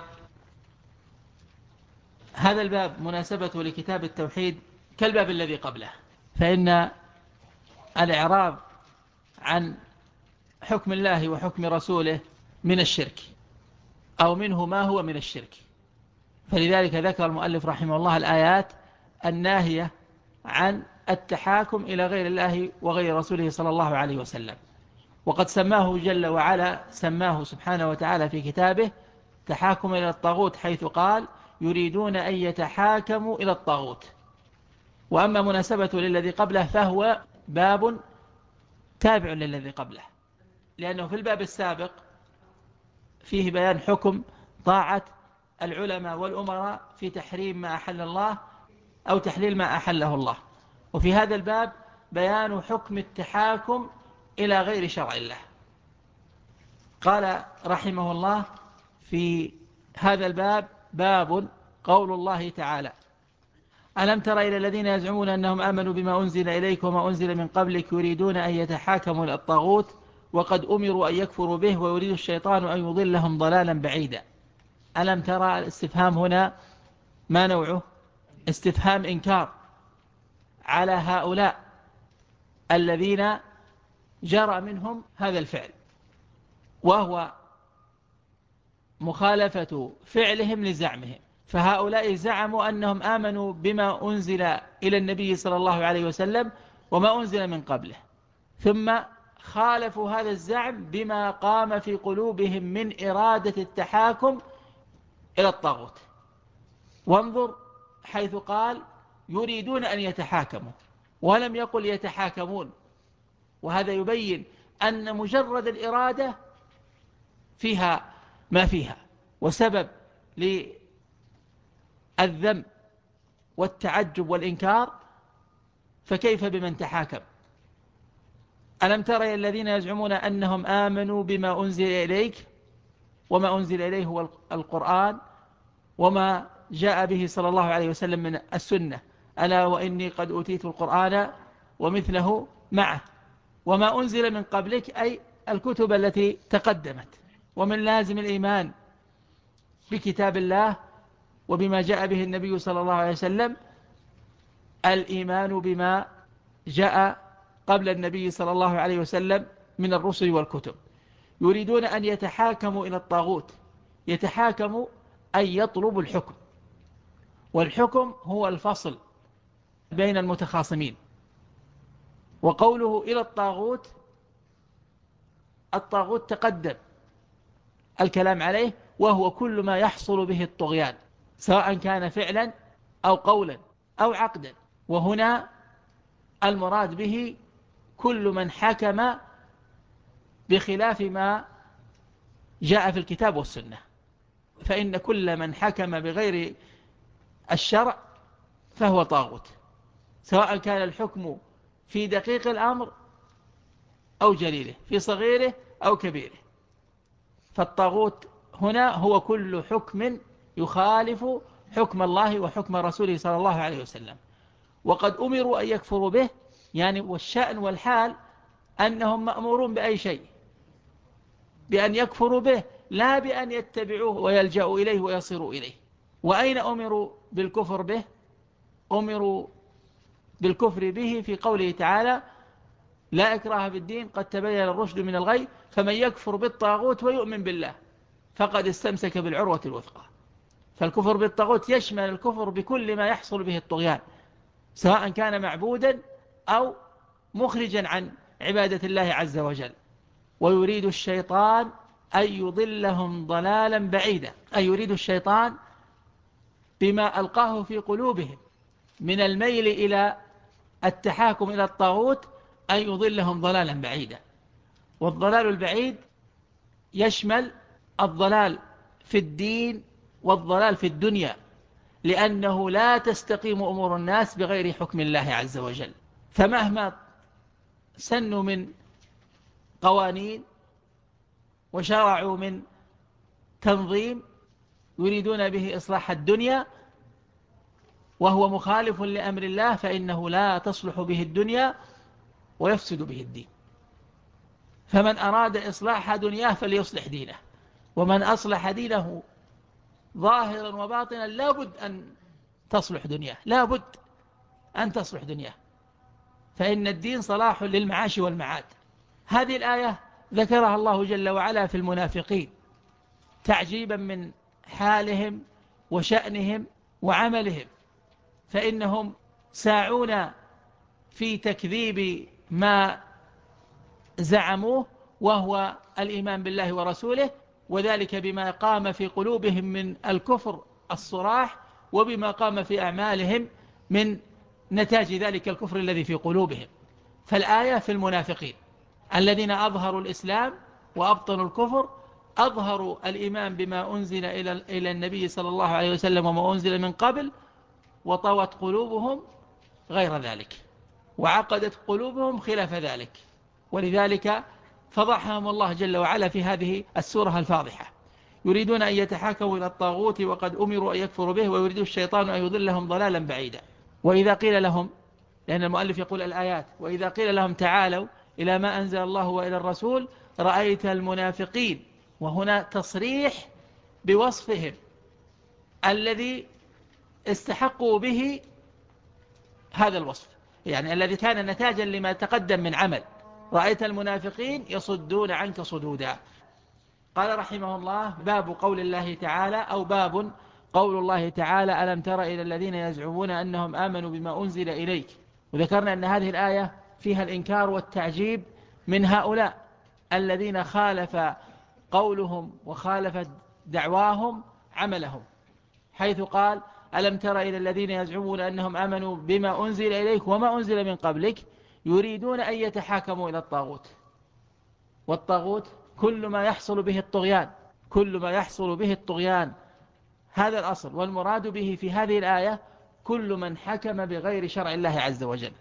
S2: هذا الباب مناسبته لكتاب التوحيد كالباب الذي قبله، فإن الإعراض عن حكم الله وحكم رسوله من الشرك، أو منه ما هو من الشرك. فلذلك ذكر المؤلف رحمه الله الآيات الناهية عن التحاكم إلى غير الله وغير رسوله صلى الله عليه وسلم. وقد سماه جل وعلا، سماه سبحانه وتعالى في كتابه تحاكم إلى الطاغوت، حيث قال يريدون أن يتحاكموا إلى الطاغوت. وأما مناسبته للذي قبله فهو باب تابع للذي قبله، لأنه في الباب السابق فيه بيان حكم طاعة العلماء والأمراء في تحريم ما أحل الله أو تحليل ما أحله الله، وفي هذا الباب بيان حكم التحاكم إلى غير شرع الله. قال رحمه الله في هذا الباب: باب قول الله تعالى: ألم تر إلى الذين يزعمون أنهم آمنوا بما أنزل إليك وما أنزل من قبلك يريدون أن يتحاكموا إلى الطاغوت وقد أمروا أن يكفروا به ويريد الشيطان أن يضلهم ضلالا بعيدا. ألم ترى، الاستفهام هنا ما نوعه؟ استفهام إنكار على هؤلاء الذين جرى منهم هذا الفعل، وهو مخالفة فعلهم لزعمهم. فهؤلاء زعموا أنهم آمنوا بما أنزل إلى النبي صلى الله عليه وسلم وما أنزل من قبله، ثم خالفوا هذا الزعم بما قام في قلوبهم من إرادة التحاكم إلى الطاغوت. وانظر حيث قال يريدون أن يتحاكموا، ولم يقل يتحاكمون، وهذا يبين أن مجرد الإرادة فيها ما فيها، وسبب للذم والتعجب والإنكار، فكيف بمن تحاكم؟ ألم تر إلى الذين يزعمون أنهم آمنوا بما أنزل إليك وما أنزل إليه هو القرآن وما جاء به صلى الله عليه وسلم من السنة، ألا وإني قد أوتيت القرآن ومثله معه وما أنزل من قبلك، أي الكتب التي تقدمت. ومن لازم الإيمان بكتاب الله وبما جاء به النبي صلى الله عليه وسلم الإيمان بما جاء قبل النبي صلى الله عليه وسلم من الرسل والكتب. يريدون أن يتحاكموا إلى الطاغوت، يتحاكموا أي يطلبوا الحكم، والحكم هو الفصل بين المتخاصمين. وقوله إلى الطاغوت، الطاغوت تقدم الكلام عليه، وهو كل ما يحصل به الطغيان سواء كان فعلا أو قولا أو عقدا. وهنا المراد به كل من حكم بخلاف ما جاء في الكتاب والسنة، فإن كل من حكم بغير الشرع فهو طاغوت، سواء كان الحكم في دقيق الأمر أو جليله، في صغيره أو كبيره. فالطاغوت هنا هو كل حكم يخالف حكم الله وحكم رسوله صلى الله عليه وسلم. وقد أمروا أن يكفروا به، يعني والشأن والحال أنهم مأمورون بأي شيء، بأن يكفروا به، لا بأن يتبعوه ويلجأوا إليه ويصيروا إليه. وأين أمروا بالكفر به؟ أمروا بالكفر به في قوله تعالى: لا إكراه في الدين قد تبين الرشد من الغي فمن يكفر بالطاغوت ويؤمن بالله فقد استمسك بالعروة الوثقى. فالكفر بالطاغوت يشمل الكفر بكل ما يحصل به الطغيان، سواء كان معبودا أو مخرجا عن عبادة الله عز وجل. ويريد الشيطان أن يضلهم ضلالا بعيدا، أي يريد الشيطان بما ألقاه في قلوبهم من الميل إلى التحاكم إلى الطاغوت أن يضلهم ضلالا بعيدا. والضلال البعيد يشمل الضلال في الدين والضلال في الدنيا، لأنه لا تستقيم أمور الناس بغير حكم الله عز وجل. فمهما سنوا من قوانين وشرعوا من تنظيم يريدون به إصلاح الدنيا وهو مخالف لأمر الله، فإنه لا تصلح به الدنيا ويفسد به الدين. فمن أراد إصلاح دنياه فليصلح دينه، ومن أصلح دينه ظاهرا وباطنا لابد أن تصلح دنياه، لابد أن تصلح دنياه، فإن الدين صلاح للمعاش والمعاد. هذه الآية ذكرها الله جل وعلا في المنافقين تعجيبا من حالهم وشأنهم وعملهم، فإنهم ساعون في تكذيب ما زعموه وهو الإيمان بالله ورسوله، وذلك بما قام في قلوبهم من الكفر الصراح، وبما قام في أعمالهم من نتاج ذلك الكفر الذي في قلوبهم. فالآية في المنافقين الذين أظهروا الإسلام وأبطنوا الكفر، أظهروا الإيمان بما أنزل إلى النبي صلى الله عليه وسلم وما أنزل من قبل، وطوت قلوبهم غير ذلك، وعقدت قلوبهم خلاف ذلك، ولذلك فضحهم الله جل وعلا في هذه السورة الفاضحة. يريدون أن يتحاكموا إلى الطاغوت وقد أمروا أن يكفروا به، ويريد الشيطان أن يضلهم ضلالا بعيدا. وإذا قيل لهم، لأن المؤلف يقول الآيات، وإذا قيل لهم تعالوا إلى ما أنزل الله وإلى الرسول رأيت المنافقين، وهنا تصريح بوصفهم الذي استحقوا به هذا الوصف، يعني الذي كان نتاجا لما تقدم من عمل. رأيت المنافقين يصدون عنك صدودا. قال رحمه الله: باب قول الله تعالى، أو باب قول الله تعالى: ألم تر إلى الذين يزعمون أنهم آمنوا بما أنزل إليك. وذكرنا أن هذه الآية فيها الإنكار والتعجيب من هؤلاء الذين خالف قولهم وخالف دعواهم عملهم، حيث قال: ألم تر إلى الذين يزعمون أنهم آمنوا بما أنزل إليك وما أنزل من قبلك يريدون أن يتحاكموا إلى الطاغوت. والطاغوت كل ما يحصل به الطغيان، كل ما يحصل به الطغيان، هذا الأصل. والمراد به في هذه الآية كل من حكم بغير شرع الله عز وجل،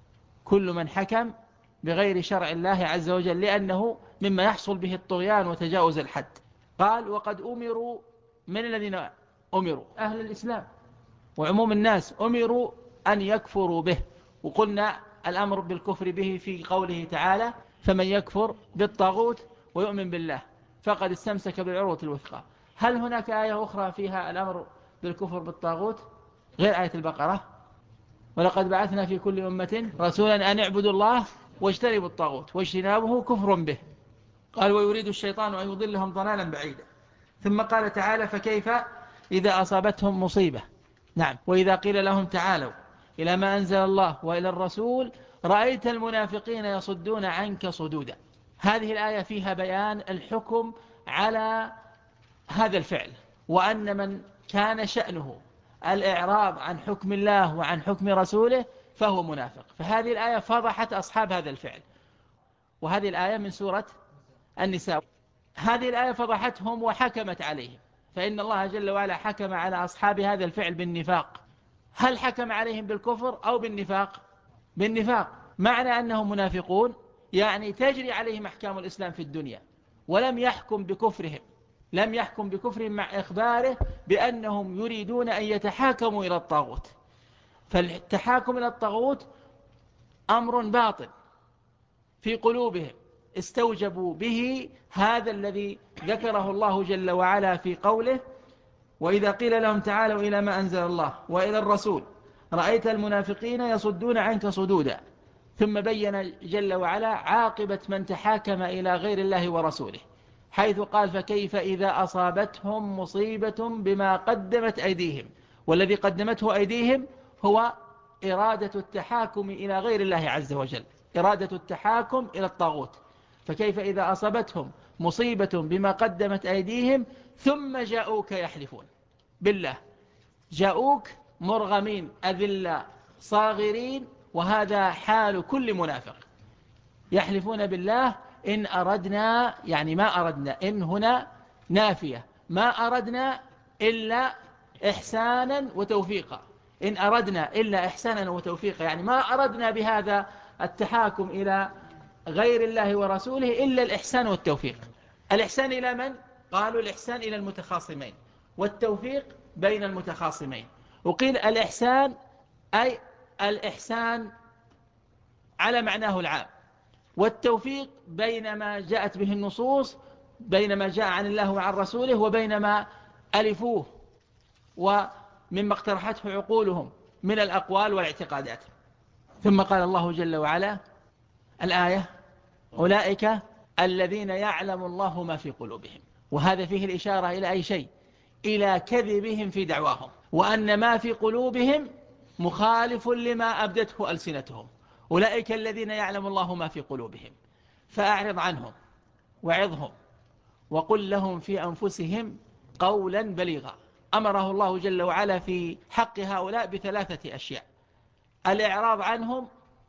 S2: كل من حكم بغير شرع الله عز وجل، لأنه مما يحصل به الطغيان وتجاوز الحد. قال: وقد أمروا، من الذين أمروا؟ أهل الإسلام وعموم الناس أمروا أن يكفروا به. وقلنا الأمر بالكفر به في قوله تعالى: فمن يكفر بالطاغوت ويؤمن بالله فقد استمسك بالعروة الوثقى. هل هناك آية أخرى فيها الأمر بالكفر بالطاغوت غير آية البقرة؟ ولقد بعثنا في كل أمة رسولا أن اعبدوا الله واجتنبوا الطاغوت واجتنابه كفر به. قال: ويريد الشيطان أن يضلهم ضلالا بعيدا. ثم قال تعالى: فكيف إذا أصابتهم مصيبة. نعم: وإذا قيل لهم تعالوا إلى ما أنزل الله وإلى الرسول رأيت المنافقين يصدون عنك صدودا. هذه الآية فيها بيان الحكم على هذا الفعل، وأن من كان شأنه الإعراض عن حكم الله وعن حكم رسوله فهو منافق. فهذه الآية فضحت أصحاب هذا الفعل، وهذه الآية من سورة النساء. هذه الآية فضحتهم وحكمت عليهم، فإن الله جل وعلا حكم على أصحاب هذا الفعل بالنفاق. هل حكم عليهم بالكفر أو بالنفاق؟ بالنفاق. معنى أنهم منافقون يعني تجري عليهم أحكام الإسلام في الدنيا، ولم يحكم بكفرهم، لم يحكم بكفرهم مع إخباره بأنهم يريدون أن يتحاكموا إلى الطاغوت. فالتحاكم إلى الطاغوت أمر باطل في قلوبهم، استوجبوا به هذا الذي ذكره الله جل وعلا في قوله: وإذا قيل لهم تعالوا إلى ما أنزل الله وإلى الرسول رأيت المنافقين يصدون عنك صدودا. ثم بين جل وعلا عاقبة من تحاكم إلى غير الله ورسوله، حيث قال: فكيف إذا أصابتهم مصيبة بما قدمت أيديهم. والذي قدمته أيديهم هو إرادة التحاكم إلى غير الله عز وجل، إرادة التحاكم إلى الطاغوت. فكيف إذا أصابتهم مصيبة بما قدمت أيديهم ثم جاءوك يحلفون بالله، جاءوك مرغمين أذلة صاغرين، وهذا حال كل منافق. يحلفون بالله إن أردنا، يعني ما أردنا، إن هنا نافية، ما أردنا إلا إحسانا وتوفيقا، إن أردنا إلا إحسانا وتوفيقا، يعني ما أردنا بهذا التحاكم إلى غير الله ورسوله إلا الإحسان والتوفيق. الإحسان إلى من؟ قالوا الإحسان إلى المتخاصمين، والتوفيق بين المتخاصمين. وقيل الإحسان أي الإحسان على معناه العام، والتوفيق بين ما جاءت به النصوص، بين ما جاء عن الله وعن رسوله، وبين ما ألفوه ومما اقترحته عقولهم من الأقوال والاعتقادات. ثم قال الله جل وعلا الآية: أولئك الذين يعلم الله ما في قلوبهم. وهذا فيه الإشارة إلى أي شيء؟ إلى كذبهم في دعواهم، وأن ما في قلوبهم مخالف لما أبدته ألسنتهم. أولئك الذين يعلم الله ما في قلوبهم فأعرض عنهم وعظهم وقل لهم في أنفسهم قولا بليغا. أمره الله جل وعلا في حق هؤلاء بثلاثة أشياء: الإعراض عنهم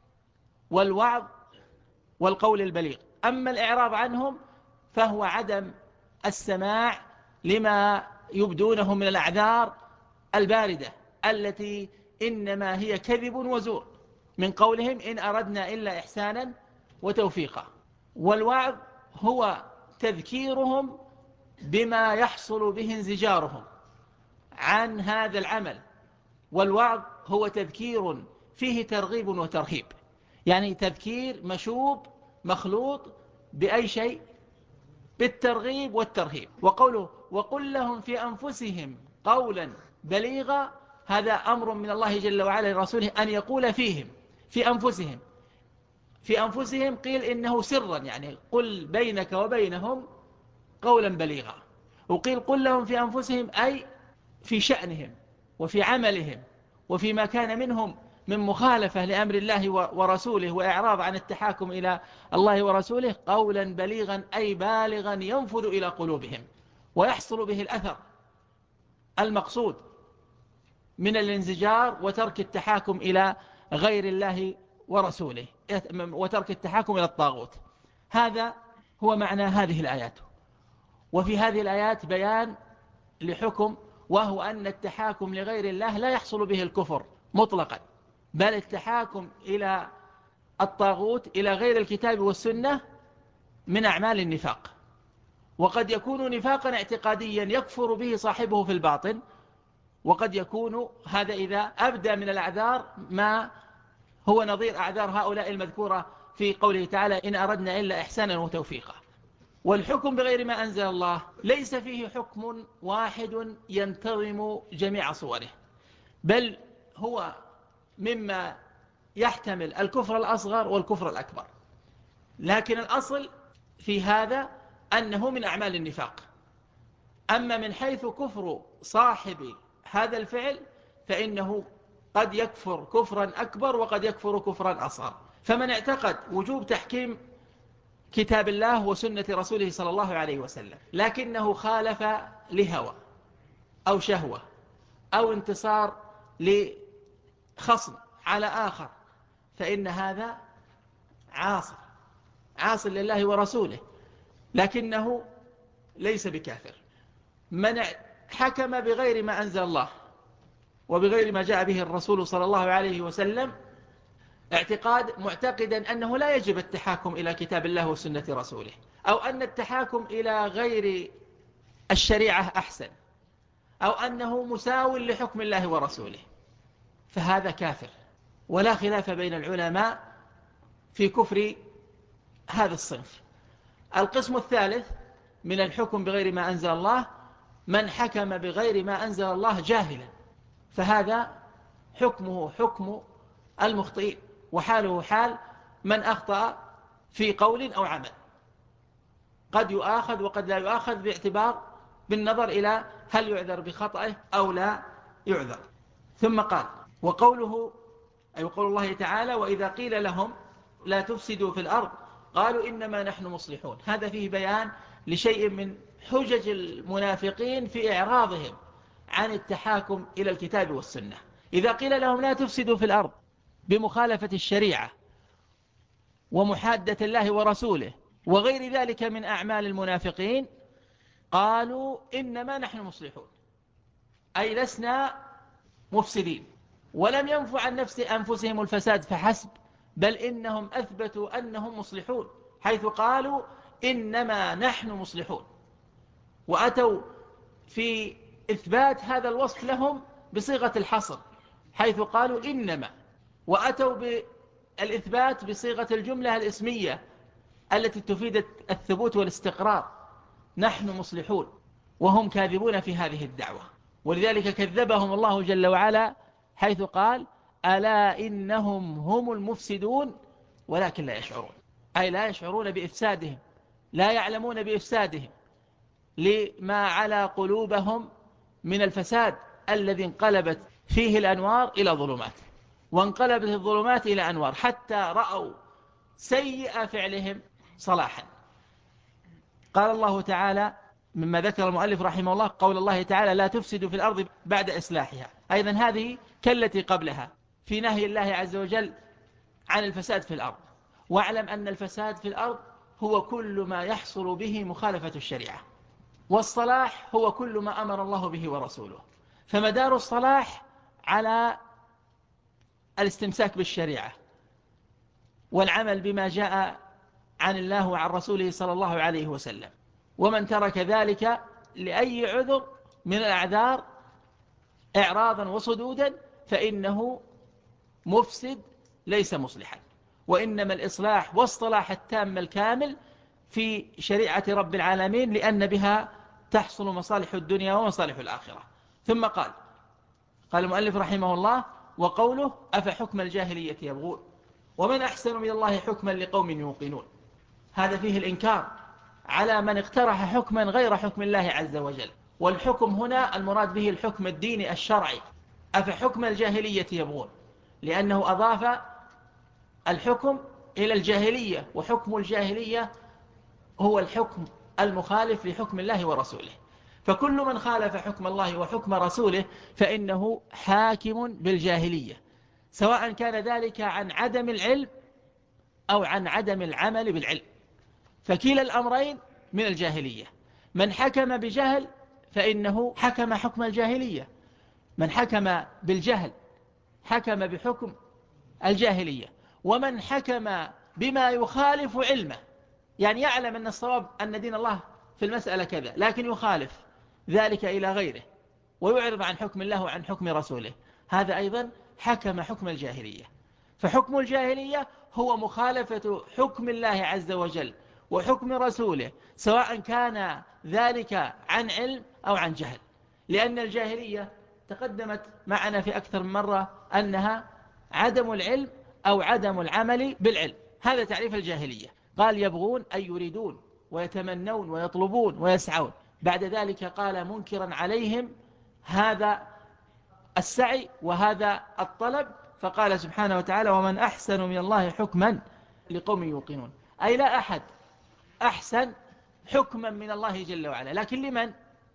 S2: والوعظ والقول البليغ. أما الإعراض عنهم فهو عدم السماع لما يبدونه من الأعذار الباردة التي إنما هي كذب وزور من قولهم إن أردنا إلا إحسانا وتوفيقا. والوعظ هو تذكيرهم بما يحصل به انزجارهم عن هذا العمل. والوعظ هو تذكير فيه ترغيب وترهيب، يعني تذكير مشوب مخلوط بأي شيء؟ بالترغيب والترهيب. وقوله وقل لهم في أنفسهم قولا بليغا، هذا أمر من الله جل وعلا لرسوله أن يقول فيهم في أنفسهم. في أنفسهم قيل إنه سرا، يعني قل بينك وبينهم قولا بليغا. وقيل قل لهم في أنفسهم أي في شأنهم وفي عملهم وفيما كان منهم من مخالفة لأمر الله ورسوله وإعراض عن التحاكم إلى الله ورسوله قولا بليغا أي بالغا ينفذ إلى قلوبهم ويحصل به الأثر المقصود من الانزجار وترك التحاكم إلى غير الله ورسوله وترك التحاكم إلى الطاغوت. هذا هو معنى هذه الآيات. وفي هذه الآيات بيان لحكم، وهو أن التحاكم لغير الله لا يحصل به الكفر مطلقا، بل التحاكم إلى الطاغوت إلى غير الكتاب والسنة من أعمال النفاق، وقد يكون نفاقا اعتقاديا يكفر به صاحبه في الباطن، وقد يكون هذا إذا أبدى من الأعذار ما هو نظير أعذار هؤلاء المذكورة في قوله تعالى إن أردنا إلا إحسانا وتوفيقا. والحكم بغير ما أنزل الله ليس فيه حكم واحد ينتظم جميع صوره، بل هو مما يحتمل الكفر الأصغر والكفر الأكبر، لكن الأصل في هذا أنه من أعمال النفاق. أما من حيث كفر صاحب هذا الفعل فإنه قد يكفر كفرا أكبر وقد يكفر كفرا أصغر. فمن اعتقد وجوب تحكيم كتاب الله وسنة رسوله صلى الله عليه وسلم لكنه خالف لهوى أو شهوة أو انتصار لخصم على آخر، فإن هذا عاص لله ورسوله، لكنه ليس بكافر. من حكم بغير ما أنزل الله وبغير ما جاء به الرسول صلى الله عليه وسلم معتقدا أنه لا يجب التحاكم إلى كتاب الله وسنة رسوله، أو أن التحاكم إلى غير الشريعة أحسن، أو أنه مساو لحكم الله ورسوله، فهذا كافر، ولا خلاف بين العلماء في كفر هذا الصنف. القسم الثالث من الحكم بغير ما أنزل الله من حكم بغير ما أنزل الله جاهلا، فهذا حكمه حكم المخطئين، وحاله حال من أخطأ في قول أو عمل، قد يؤاخذ وقد لا يؤاخذ باعتبار بالنظر إلى هل يعذر بخطأه أو لا يعذر. ثم قال وقوله أي قول الله تعالى وإذا قيل لهم لا تفسدوا في الأرض قالوا إنما نحن مصلحون. هذا فيه بيان لشيء من حجج المنافقين في إعراضهم عن التحاكم إلى الكتاب والسنة. إذا قيل لهم لا تفسدوا في الأرض بمخالفة الشريعة ومحادة الله ورسوله وغير ذلك من أعمال المنافقين قالوا إنما نحن مصلحون، أي لسنا مفسدين. ولم ينفوا عن أنفسهم الفساد فحسب، بل إنهم أثبتوا أنهم مصلحون، حيث قالوا إنما نحن مصلحون. وأتوا في إثبات هذا الوصف لهم بصيغة الحصر، حيث قالوا إنما، وأتوا بالإثبات بصيغة الجملة الإسمية التي تفيد الثبوت والاستقرار: نحن مصلحون، وهم كاذبون في هذه الدعوة. ولذلك كذبهم الله جل وعلا حيث قال: ألا إنهم هم المفسدون ولكن لا يشعرون، أي لا يشعرون بإفسادهم، لا يعلمون بإفسادهم لما على قلوبهم من الفساد الذي انقلبت فيه الأنوار إلى ظلمات، وانقلبت الظلمات إلى أنوار، حتى رأوا سيئ فعلهم صلاحا. قال الله تعالى مما ذكر المؤلف رحمه الله قول الله تعالى: لا تفسدوا في الأرض بعد إصلاحها. أيضا هذه كالتي قبلها في نهي الله عز وجل عن الفساد في الأرض. واعلم أن الفساد في الأرض هو كل ما يحصل به مخالفة الشريعة، والصلاح هو كل ما أمر الله به ورسوله. فمدار الصلاح على الاستمساك بالشريعة والعمل بما جاء عن الله وعن رسوله صلى الله عليه وسلم. ومن ترك ذلك لأي عذر من الأعذار إعراضا وصدودا فإنه مفسد ليس مصلحا. وإنما الإصلاح والصلاح التام الكامل في شريعة رب العالمين، لأن بها تحصل مصالح الدنيا ومصالح الآخرة. ثم قال المؤلف رحمه الله: وقوله: أفحكم الجاهلية يبغون ومن أحسن من الله حكما لقوم يوقنون. هذا فيه الإنكار على من اقترح حكما غير حكم الله عز وجل. والحكم هنا المراد به الحكم الديني الشرعي. أفحكم الجاهلية يبغون، لأنه أضاف الحكم إلى الجاهلية، وحكم الجاهلية هو الحكم المخالف لحكم الله ورسوله. فكل من خالف حكم الله وحكم رسوله فإنه حاكم بالجاهلية، سواء كان ذلك عن عدم العلم أو عن عدم العمل بالعلم، فكلا الأمرين من الجاهلية. من حكم بجهل فإنه حكم حكم الجاهلية، من حكم بالجهل حكم بحكم الجاهلية. ومن حكم بما يخالف علمه، يعني يعلم أن الصواب أن دين الله في المسألة كذا، لكن يخالف ذلك إلى غيره ويعرض عن حكم الله وعن حكم رسوله، هذا أيضا حكم حكم الجاهلية. فحكم الجاهلية هو مخالفة حكم الله عز وجل وحكم رسوله، سواء كان ذلك عن علم أو عن جهل، لأن الجاهلية تقدمت معنا في أكثر من مرة أنها عدم العلم أو عدم العمل بالعلم. هذا تعريف الجاهلية. قال: يبغون أي يريدون ويتمنون ويطلبون ويسعون. بعد ذلك قال منكرا عليهم هذا السعي وهذا الطلب، فقال سبحانه وتعالى: ومن أحسن من الله حكما لقوم يوقنون. أي لا أحد أحسن حكما من الله جل وعلا، لكن لمن؟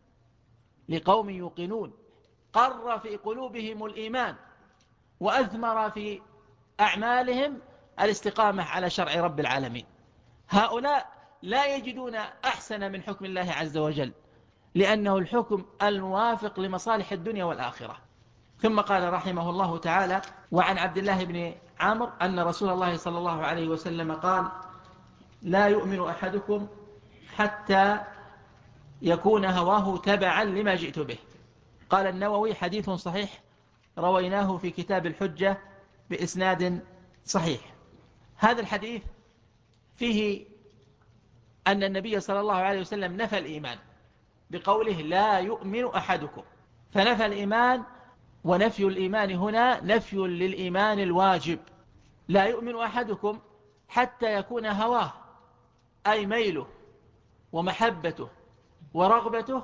S2: لقوم يوقنون، قر في قلوبهم الإيمان وأثمر في أعمالهم الاستقامة على شرع رب العالمين. هؤلاء لا يجدون أحسن من حكم الله عز وجل، لأنه الحكم الموافق لمصالح الدنيا والآخرة. ثم قال رحمه الله تعالى: وعن عبد الله بن عمرو أن رسول الله صلى الله عليه وسلم قال: لا يؤمن أحدكم حتى يكون هواه تبعا لما جئت به. قال النووي: حديث صحيح رويناه في كتاب الحجة بإسناد صحيح. هذا الحديث فيه أن النبي صلى الله عليه وسلم نفى الإيمان بقوله: لا يؤمن أحدكم، فنفى الإيمان. ونفي الإيمان هنا نفي للإيمان الواجب. لا يؤمن أحدكم حتى يكون هواه، أي ميله ومحبته ورغبته،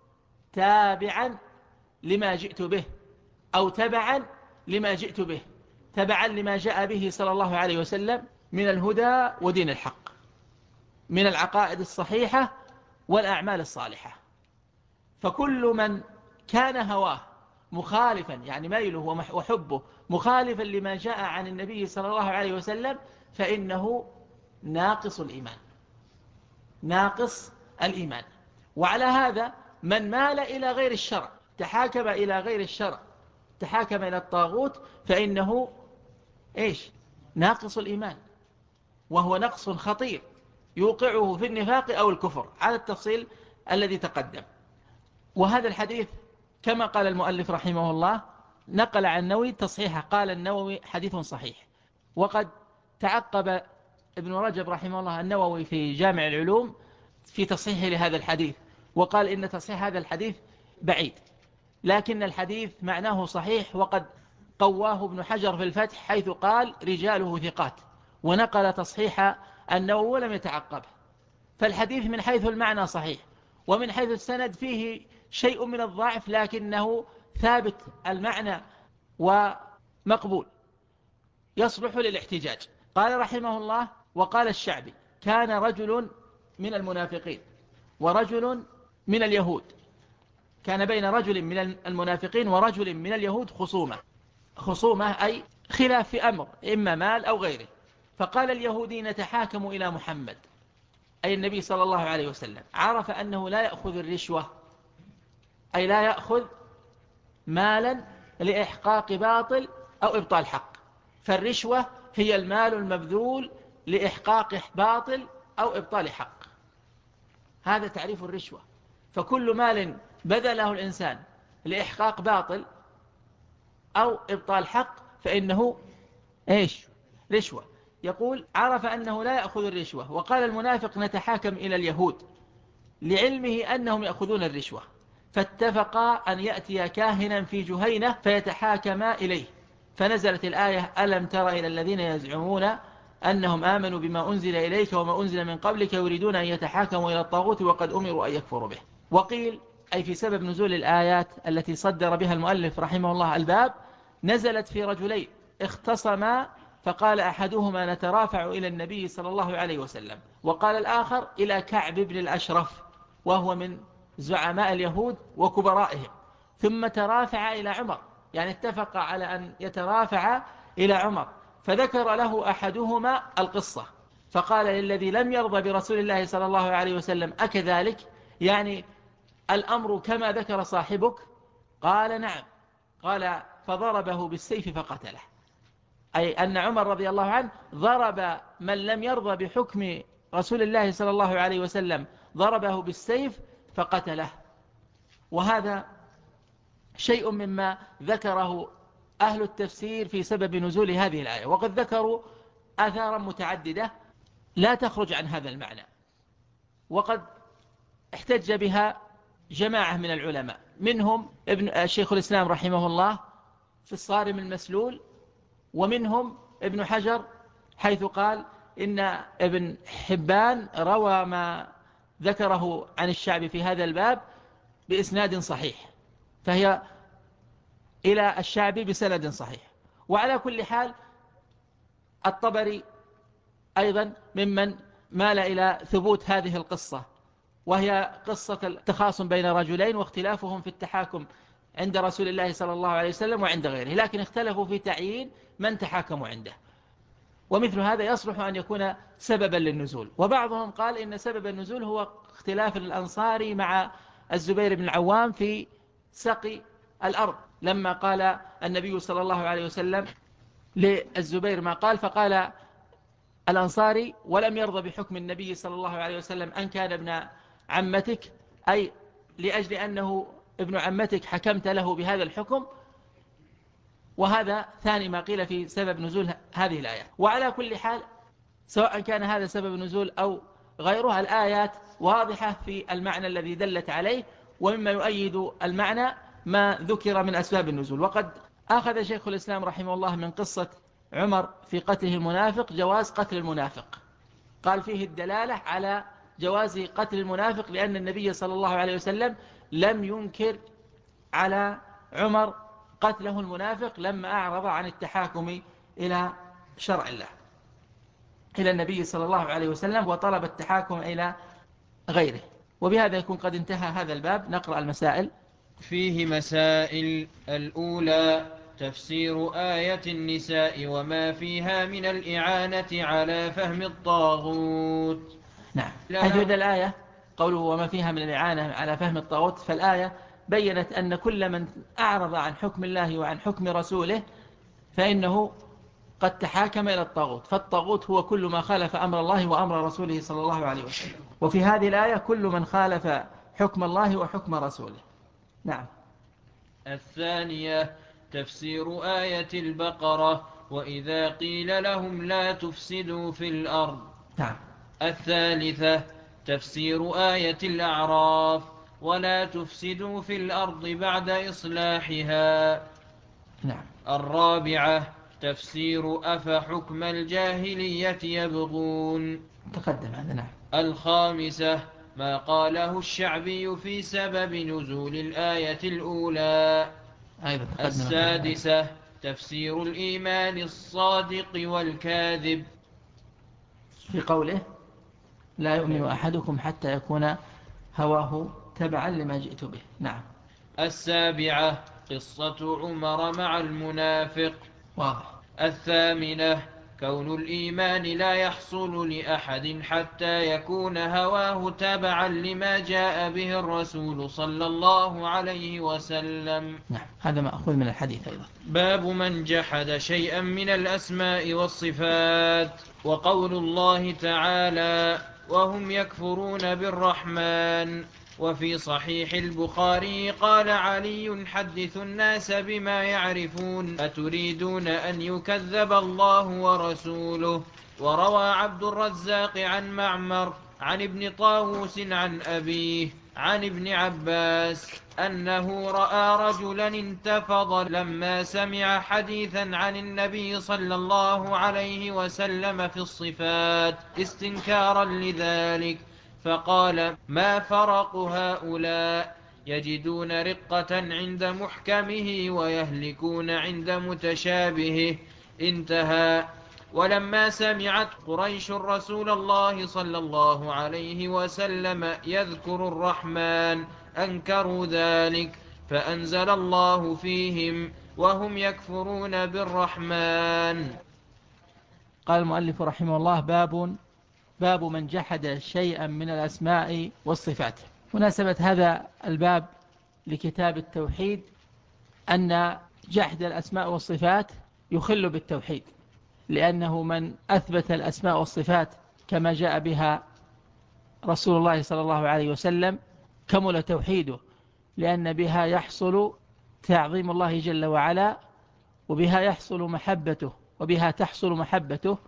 S2: تابعا لما جئت به، أو تبعا لما جئت به، تبعا لما جاء به صلى الله عليه وسلم من الهدى ودين الحق، من العقائد الصحيحة والأعمال الصالحة. فكل من كان هواه مخالفا، يعني ميله وحبه مخالفا لما جاء عن النبي صلى الله عليه وسلم، فإنه ناقص الإيمان، ناقص الإيمان. وعلى هذا من مال إلى غير الشرع، تحاكم إلى غير الشرع، تحاكم إلى الطاغوت، فإنه إيش؟ ناقص الإيمان، وهو نقص خطير يوقعه في النفاق أو الكفر على التفصيل الذي تقدم. وهذا الحديث كما قال المؤلف رحمه الله نقل عن النووي تصحيحه، قال النووي حديث صحيح. وقد تعقب ابن رجب رحمه الله النووي في جامع العلوم في تصحيحه لهذا الحديث، وقال إن تصحيح هذا الحديث بعيد، لكن الحديث معناه صحيح. وقد قواه ابن حجر في الفتح حيث قال رجاله ثقات، ونقل تصحيح النووي ولم يتعقبه. فالحديث من حيث المعنى صحيح، ومن حيث السند فيه شيء من الضعف، لكنه ثابت المعنى ومقبول يصلح للاحتجاج. قال رحمه الله: وقال الشعبي: كان رجل من المنافقين ورجل من اليهود، كان بين رجل من المنافقين ورجل من اليهود خصومة أي خلاف في أمر إما مال أو غيره. فقال اليهودي: نتحاكم إلى محمد، أي النبي صلى الله عليه وسلم. عرف أنه لا يأخذ الرشوة، أي لا يأخذ مالا لإحقاق باطل أو إبطال حق، فالرشوة هي المال المبذول لإحقاق باطل أو إبطال حق، هذا تعريف الرشوة. فكل مال بذله الإنسان لإحقاق باطل أو إبطال حق فإنه إيش؟ رشوة. يقول: عرف أنه لا يأخذ الرشوة. وقال المنافق: نتحاكم إلى اليهود، لعلمه أنهم يأخذون الرشوة، فاتفقا أن يأتي كاهنا في جهينة فيتحاكما إليه، فنزلت الآية: ألم تر إلى الذين يزعمون أنهم آمنوا بما أنزل إليك وما أنزل من قبلك يريدون أن يتحاكموا إلى الطاغوت وقد أمروا أن يكفروا به. وقيل أي في سبب نزول الآيات التي صدر بها المؤلف رحمه الله الباب، نزلت في رجلين اختصما، فقال أحدهما: نترافع إلى النبي صلى الله عليه وسلم، وقال الآخر: إلى كعب بن الأشرف، وهو من زعماء اليهود وكبرائهم. ثم ترافع إلى عمر، يعني اتفق على أن يترافع إلى عمر، فذكر له أحدهما القصة، فقال للذي لم يرضى برسول الله صلى الله عليه وسلم: أكذلك؟ يعني الأمر كما ذكر صاحبك؟ قال: نعم. قال: فضربه بالسيف فقتله، أي أن عمر رضي الله عنه ضرب من لم يرضى بحكم رسول الله صلى الله عليه وسلم، ضربه بالسيف فقتله. وهذا شيء مما ذكره أهل التفسير في سبب نزول هذه الآية، وقد ذكروا آثارا متعددة لا تخرج عن هذا المعنى، وقد احتج بها جماعة من العلماء، منهم ابن شيخ الإسلام رحمه الله في الصارم المسلول، ومنهم ابن حجر حيث قال إن ابن حبان روى ما ذكره عن الشعبي في هذا الباب بإسناد صحيح، فهي إلى الشعبي بسند صحيح. وعلى كل حال الطبري أيضا ممن مال إلى ثبوت هذه القصة، وهي قصة التخاصم بين رجلين واختلافهم في التحاكم عند رسول الله صلى الله عليه وسلم وعند غيره، لكن اختلفوا في تعيين من تحاكموا عنده، ومثل هذا يصلح أن يكون سببا للنزول. وبعضهم قال إن سبب النزول هو اختلاف الأنصاري مع الزبير بن العوام في سقي الأرض، لما قال النبي صلى الله عليه وسلم للزبير ما قال، فقال الأنصاري: ولم يرضى بحكم النبي صلى الله عليه وسلم أن كان ابن عمتك، أي لأجل أنه ابن عمتك حكمت له بهذا الحكم. وهذا ثاني ما قيل في سبب نزول هذه الآية. وعلى كل حال سواء كان هذا سبب نزول أو غيرها، الآيات واضحة في المعنى الذي دلت عليه، ومما يؤيد المعنى ما ذكر من أسباب النزول. وقد أخذ شيخ الإسلام رحمه الله من قصة عمر في قتله المنافق جواز قتل المنافق، قال فيه الدلالة على جواز قتل المنافق، لأن النبي صلى الله عليه وسلم لم ينكر على عمر قتله المنافق لما أعرض عن التحاكم إلى شرع الله، إلى النبي صلى الله عليه وسلم، وطلب التحاكم إلى غيره. وبهذا يكون قد انتهى هذا الباب. نقرأ المسائل.
S1: فيه مسائل. الأولى: تفسير آية النساء وما فيها من الإعانة على فهم الطاغوت.
S2: نعم، حيث إذا الآية قوله وما فيها من الإعانة على فهم الطاغوت، فالآية بيّنت أن كل من أعرض عن حكم الله وعن حكم رسوله فإنه قد تحاكم إلى الطاغوت، فالطاغوت هو كل ما خالف أمر الله وأمر رسوله صلى الله عليه وسلم. وفي هذه الآية كل من خالف حكم الله وحكم رسوله. نعم.
S1: الثانية تفسير آية البقرة وإذا قيل لهم لا تفسدوا في الأرض.
S2: نعم.
S1: الثالثة تفسير آية الأعراف ولا تفسدوا في الأرض بعد إصلاحها.
S2: نعم.
S1: الرابعة تفسير أفحكم الجاهلية يبغون.
S2: تقدم هذا. نعم.
S1: الخامسة ما قاله الشعبي في سبب نزول الآية الأولى.
S2: أيضا تقدم.
S1: السادسة تفسير الإيمان الصادق والكاذب
S2: في قوله لا يؤمن أحدكم حتى يكون هواه تبعا لما جئت به. نعم.
S1: السابعة قصة عمر مع المنافق.
S2: واضح.
S1: الثامنة كون الإيمان لا يحصل لأحد حتى يكون هواه تبعا لما جاء به الرسول صلى الله عليه وسلم.
S2: نعم. هذا مأخوذ من الحديث أيضا.
S1: باب من جحد شيئا من الأسماء والصفات. وقول الله تعالى وهم يكفرون بالرحمن. وفي صحيح البخاري قال علي حدث الناس بما يعرفون أتريدون أن يكذب الله ورسوله. وروى عبد الرزاق عن معمر عن ابن طاووس عن أبيه عن ابن عباس أنه رأى رجلا انتفض لما سمع حديثا عن النبي صلى الله عليه وسلم في الصفات استنكارا لذلك فقال ما فرق هؤلاء يجدون رقة عند محكمه ويهلكون عند متشابهه. انتهى. ولما سمعت قريش رسول الله صلى الله عليه وسلم يذكر الرحمن أنكروا ذلك فأنزل الله فيهم وهم يكفرون بالرحمن.
S2: قال المؤلف رحمه الله باب من جحد شيئا من الأسماء والصفات. مناسبة هذا الباب لكتاب التوحيد أن جحد الأسماء والصفات يخل بالتوحيد، لأنه من أثبت الأسماء والصفات كما جاء بها رسول الله صلى الله عليه وسلم كمل توحيده، لأن بها يحصل تعظيم الله جل وعلا، وبها يحصل محبته، وبها تحصل محبته.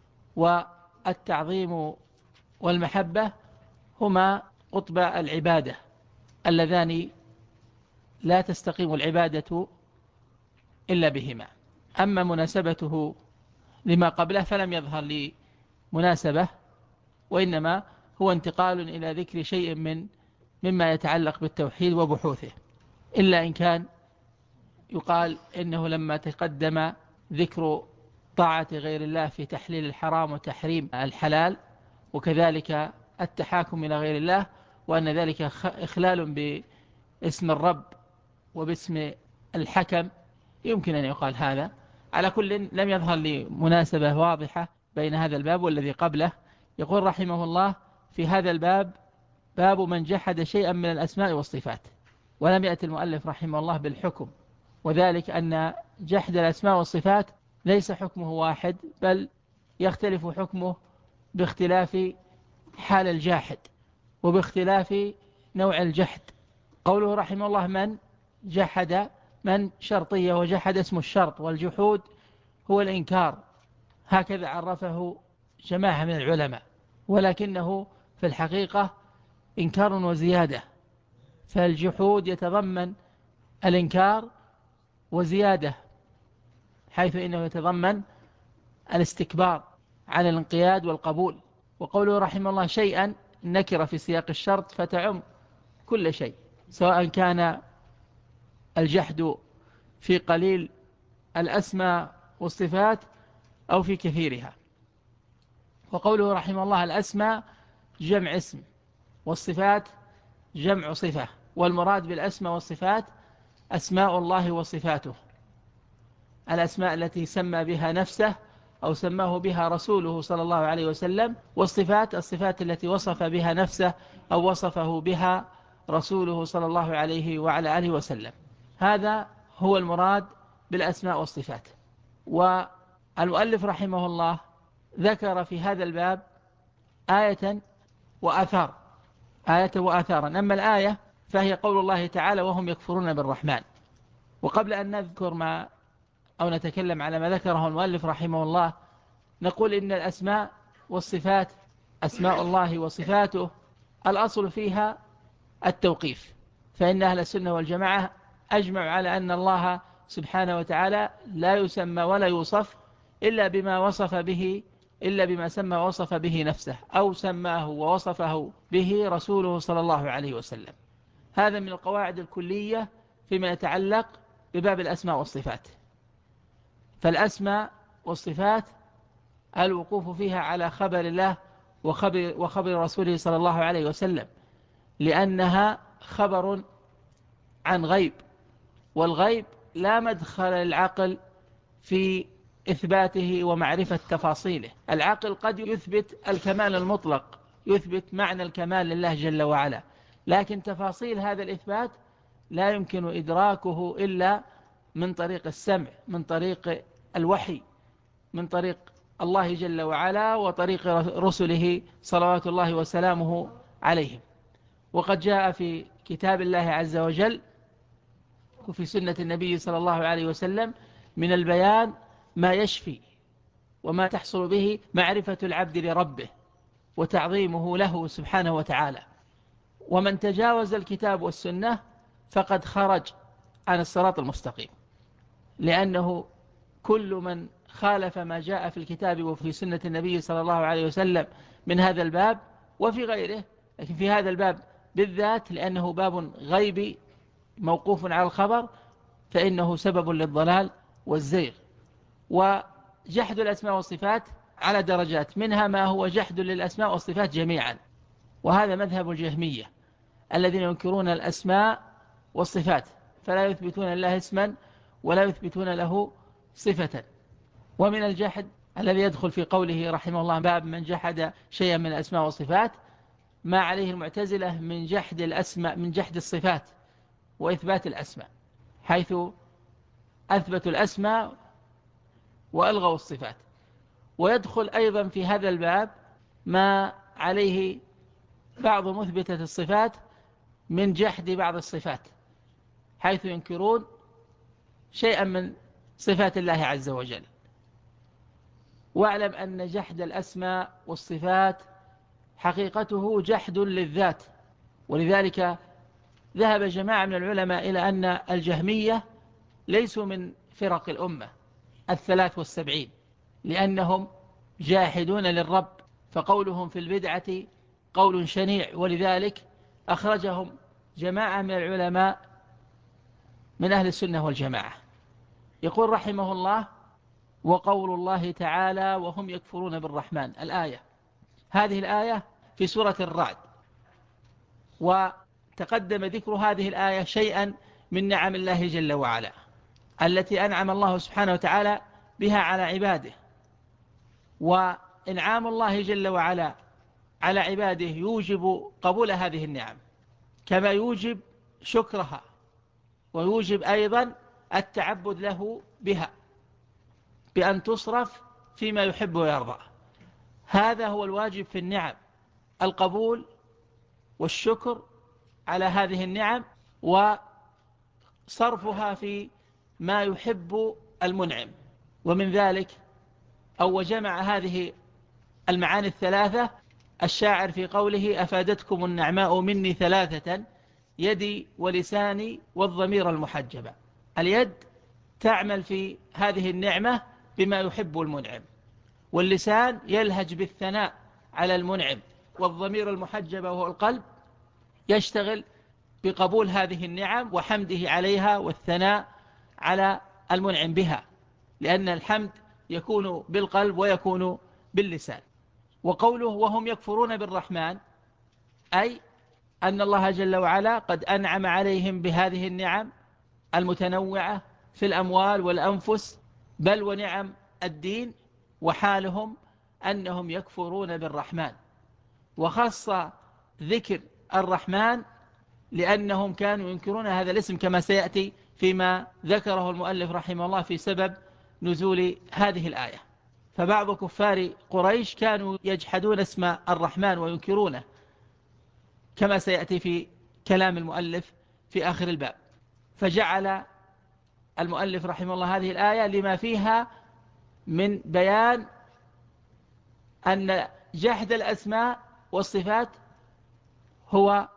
S2: والتعظيم والمحبة هما قطب العبادة اللذان لا تستقيم العبادة إلا بهما. أما مناسبته لما قبله فلم يظهر لي مناسبة، وإنما هو انتقال إلى ذكر شيء مما يتعلق بالتوحيد وبحوثه، إلا إن كان يقال إنه لما تقدم ذكر طاعة غير الله في تحليل الحرام وتحريم الحلال، وكذلك التحاكم إلى غير الله، وأن ذلك إخلال باسم الرب وباسم الحكم، يمكن أن يقال هذا. على كل لم يظهر لي مناسبة واضحة بين هذا الباب والذي قبله. يقول رحمه الله في هذا الباب باب من جحد شيئا من الأسماء والصفات. ولم يأتي المؤلف رحمه الله بالحكم، وذلك أن جحد الأسماء والصفات ليس حكمه واحد، بل يختلف حكمه باختلاف حال الجاحد وباختلاف نوع الجحد. قوله رحمه الله من جحد، من شرطية، وجحد اسم الشرط، والجحود هو الإنكار، هكذا عرفه جماعة من العلماء، ولكنه في الحقيقة إنكار وزيادة. فالجحود يتضمن الإنكار وزيادة، حيث إنه يتضمن الاستكبار عن الانقياد والقبول. وقوله رحمه الله شيئا نكر في سياق الشرط فتعم كل شيء، سواء كان الجحد في قليل الأسماء والصفات أو في كثيرها. وقوله رحمه الله الأسماء جمع اسم، والصفات جمع صفة، والمراد بالأسماء والصفات أسماء الله وصفاته، الأسماء التي سمى بها نفسه أو سماه بها رسوله صلى الله عليه وسلم، والصفات الصفات التي وصف بها نفسه أو وصفه بها رسوله صلى الله عليه وعلى آله وسلم. هذا هو المراد بالأسماء والصفات. والمؤلف رحمه الله ذكر في هذا الباب آية وآثار. آية وآثارا. أما الآية فهي قول الله تعالى وهم يكفرون بالرحمن. وقبل أن نذكر أو نتكلم على ما ذكره المؤلف رحمه الله، نقول إن الأسماء والصفات، أسماء الله وصفاته الأصل فيها التوقيف، فإن أهل السنة والجماعة أجمعوا على أن الله سبحانه وتعالى لا يسمى ولا يوصف إلا بما سمى ووصف به نفسه أو سماه ووصفه به رسوله صلى الله عليه وسلم. هذا من القواعد الكلية فيما يتعلق بباب الأسماء والصفات. فالأسماء والصفات الوقوف فيها على خبر الله وخبر رسوله صلى الله عليه وسلم، لأنها خبر عن غيب، والغيب لا مدخل للعقل في إثباته ومعرفة تفاصيله. العقل قد يثبت الكمال المطلق، يثبت معنى الكمال لله جل وعلا، لكن تفاصيل هذا الإثبات لا يمكن إدراكه إلا من طريق السمع، من طريق الوحي، من طريق الله جل وعلا وطريق رسله صلوات الله وسلامه عليهم. وقد جاء في كتاب الله عز وجل وفي سنة النبي صلى الله عليه وسلم من البيان ما يشفي وما تحصل به معرفة العبد لربه وتعظيمه له سبحانه وتعالى. ومن تجاوز الكتاب والسنة فقد خرج عن الصراط المستقيم، لأنه كل من خالف ما جاء في الكتاب وفي سنة النبي صلى الله عليه وسلم من هذا الباب وفي غيره، لكن في هذا الباب بالذات لأنه باب غيبي موقوف على الخبر، فإنه سبب للضلال والزيغ. وجحد الأسماء والصفات على درجات، منها ما هو جحد للأسماء والصفات جميعا، وهذا مذهب الجهمية الذين ينكرون الأسماء والصفات، فلا يثبتون الله اسما ولا يثبتون له صفة. ومن الجحد الذي يدخل في قوله رحمه الله باب من جحد شيئا من الأسماء والصفات ما عليه المعتزلة من جحد الأسماء، من جحد الصفات وإثبات الأسماء، حيث أثبتوا الأسماء وألغوا الصفات. ويدخل أيضا في هذا الباب ما عليه بعض مثبتة الصفات من جحد بعض الصفات، حيث ينكرون شيئا من صفات الله عز وجل. واعلم أن جحد الأسماء والصفات حقيقته جحد للذات، ولذلك ذهب جماعة من العلماء إلى أن الجهمية ليسوا من فرق الأمة 73، لأنهم جاحدون للرب، فقولهم في البدعة قول شنيع، ولذلك أخرجهم جماعة من العلماء من أهل السنة والجماعة. يقول رحمه الله وقول الله تعالى وهم يكفرون بالرحمن، الآية هذه الآية في سورة الرعد، وتقدم ذكر هذه الآية شيئا من نعم الله جل وعلا التي أنعم الله سبحانه وتعالى بها على عباده. وإنعام الله جل وعلا على عباده يوجب قبول هذه النعم، كما يوجب شكرها، ويوجب أيضا التعبد له بها بأن تصرف فيما يحب ويرضى. هذا هو الواجب في النعم، القبول والشكر على هذه النعم وصرفها في ما يحب المنعم. ومن ذلك أو جمع هذه المعاني الثلاثة الشاعر في قوله أفادتكم النعماء مني ثلاثة يدي ولساني والضمير المحجبة. اليد تعمل في هذه النعمة بما يحب المنعم، واللسان يلهج بالثناء على المنعم، والضمير المحجب وهو القلب يشتغل بقبول هذه النعم وحمده عليها والثناء على المنعم بها، لأن الحمد يكون بالقلب ويكون باللسان. وقوله وهم يكفرون بالرحمن أي أن الله جل وعلا قد أنعم عليهم بهذه النعم المتنوعة في الأموال والأنفس بل ونعم الدين، وحالهم أنهم يكفرون بالرحمن. وخص ذكر الرحمن لأنهم كانوا ينكرون هذا الاسم كما سيأتي فيما ذكره المؤلف رحمه الله في سبب نزول هذه الآية. فبعض كفار قريش كانوا يجحدون اسم الرحمن وينكرونه، كما سيأتي في كلام المؤلف في آخر الباب. فجعل المؤلف رحمه الله هذه الآية لما فيها من بيان أن جحد الأسماء والصفات هو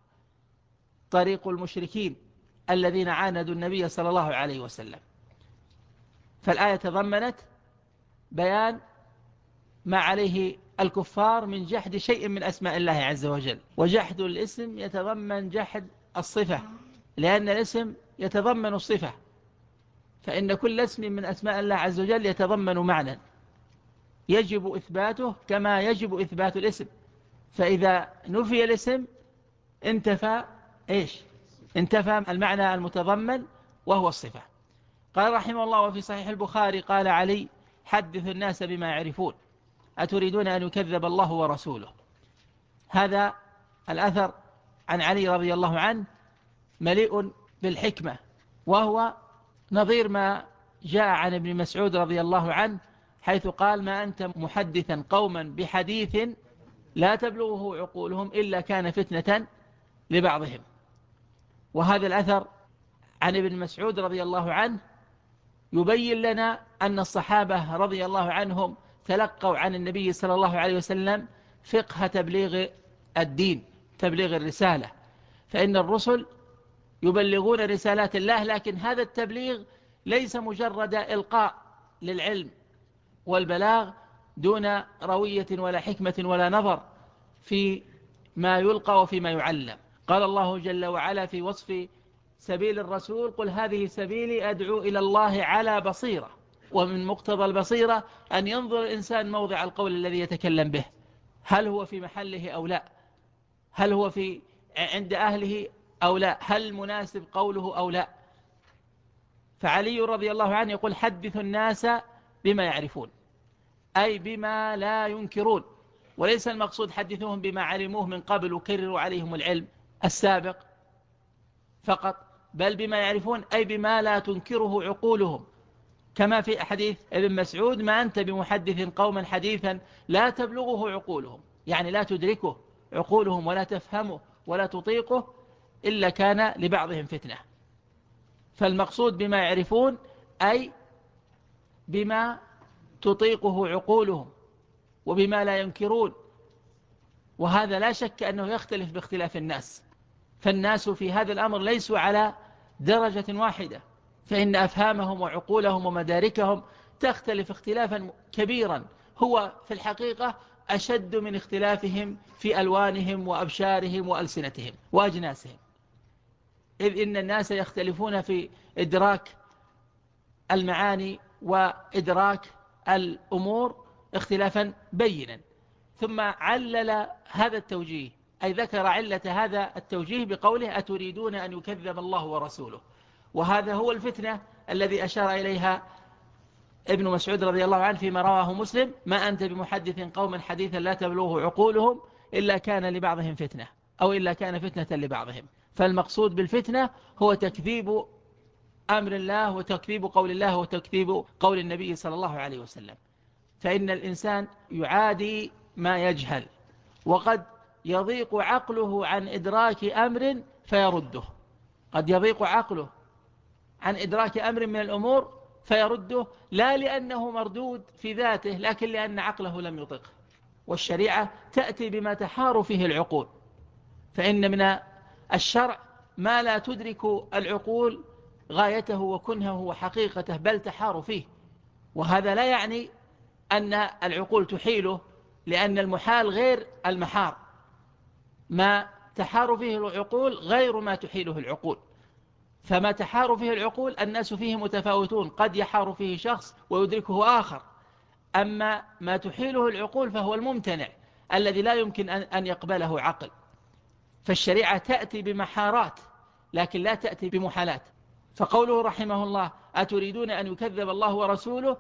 S2: طريق المشركين الذين عاندوا النبي صلى الله عليه وسلم. فالآية تضمنت بيان ما عليه الكفار من جحد شيء من أسماء الله عز وجل. وجحد الاسم يتضمن جحد الصفة، لأن الاسم يتضمن الصفة، فإن كل اسم من أسماء الله عز وجل يتضمن معنى يجب إثباته كما يجب إثبات الاسم. فإذا نفي الاسم انتفى انتفى المعنى المتضمن وهو الصفة. قال رحمه الله: وفي صحيح البخاري قال علي: حدث الناس بما يعرفون، أتريدون أن يكذب الله ورسوله. هذا الأثر عن علي رضي الله عنه مليء بالحكمة، وهو نظير ما جاء عن ابن مسعود رضي الله عنه حيث قال: ما أنت محدثا قوما بحديث لا تبلغه عقولهم إلا كان فتنة لبعضهم. وهذا الأثر عن ابن مسعود رضي الله عنه يبين لنا أن الصحابة رضي الله عنهم تلقوا عن النبي صلى الله عليه وسلم فقه تبليغ الدين، تبليغ الرسالة. فإن الرسل يبلغون رسالات الله، لكن هذا التبليغ ليس مجرد إلقاء للعلم والبلاغ دون روية ولا حكمة ولا نظر في ما يلقى وفي ما يعلم. قال الله جل وعلا في وصف سبيل الرسول: قل هذه سبيلي أدعو إلى الله على بصيرة. ومن مقتضى البصيرة أن ينظر الإنسان موضع القول الذي يتكلم به، هل هو في محله أو لا، هل هو عند أهله أو لا، هل مناسب قوله أو لا. فعلي رضي الله عنه يقول: حدث الناس بما يعرفون، أي بما لا ينكرون، وليس المقصود حدثوهم بما علموه من قبل وكرروا عليهم العلم السابق فقط، بل بما يعرفون أي بما لا تنكره عقولهم، كما في حديث ابن مسعود: ما أنت بمحدث قوما حديثا لا تبلغه عقولهم، يعني لا تدركه عقولهم ولا تفهمه ولا تطيقه إلا كان لبعضهم فتنة. فالمقصود بما يعرفون أي بما تطيقه عقولهم وبما لا ينكرون. وهذا لا شك أنه يختلف باختلاف الناس، فالناس في هذا الأمر ليسوا على درجة واحدة، فإن أفهامهم وعقولهم ومداركهم تختلف اختلافا كبيرا هو في الحقيقة أشد من اختلافهم في ألوانهم وأبشارهم وألسنتهم وأجناسهم، إذ إن الناس يختلفون في إدراك المعاني وإدراك الأمور اختلافا بينا. ثم علل هذا التوجيه، أي ذكر علة هذا التوجيه بقوله: أتريدون أن يكذب الله ورسوله. وهذا هو الفتنة الذي أشار إليها ابن مسعود رضي الله عنه فيما رواه مسلم: ما أنت بمحدث قوما حديثا لا تبلغه عقولهم إلا كان لبعضهم فتنة، أو إلا كان فتنة لبعضهم. فالمقصود بالفتنة هو تكذيب أمر الله وتكذيب قول الله وتكذيب قول النبي صلى الله عليه وسلم. فإن الإنسان يعادي ما يجهل، وقد يضيق عقله عن إدراك أمر فيرده، قد يضيق عقله عن إدراك أمر من الأمور فيرده، لا لأنه مردود في ذاته، لكن لأن عقله لم يطقه. والشريعة تأتي بما تحار فيه العقول، فإن من الشرع ما لا تدرك العقول غايته وكنهه وحقيقته، بل تحار فيه. وهذا لا يعني أن العقول تحيله، لأن المحال غير المحار، ما تحار فيه العقول غير ما تحيله العقول. فما تحار فيه العقول الناس فيه متفاوتون، قد يحار فيه شخص ويدركه آخر، أما ما تحيله العقول فهو الممتنع الذي لا يمكن أن يقبله عقل. فالشريعة تأتي بمحارات لكن لا تأتي بمحالات. فقوله رحمه الله: أتريدون أن يكذب الله ورسوله،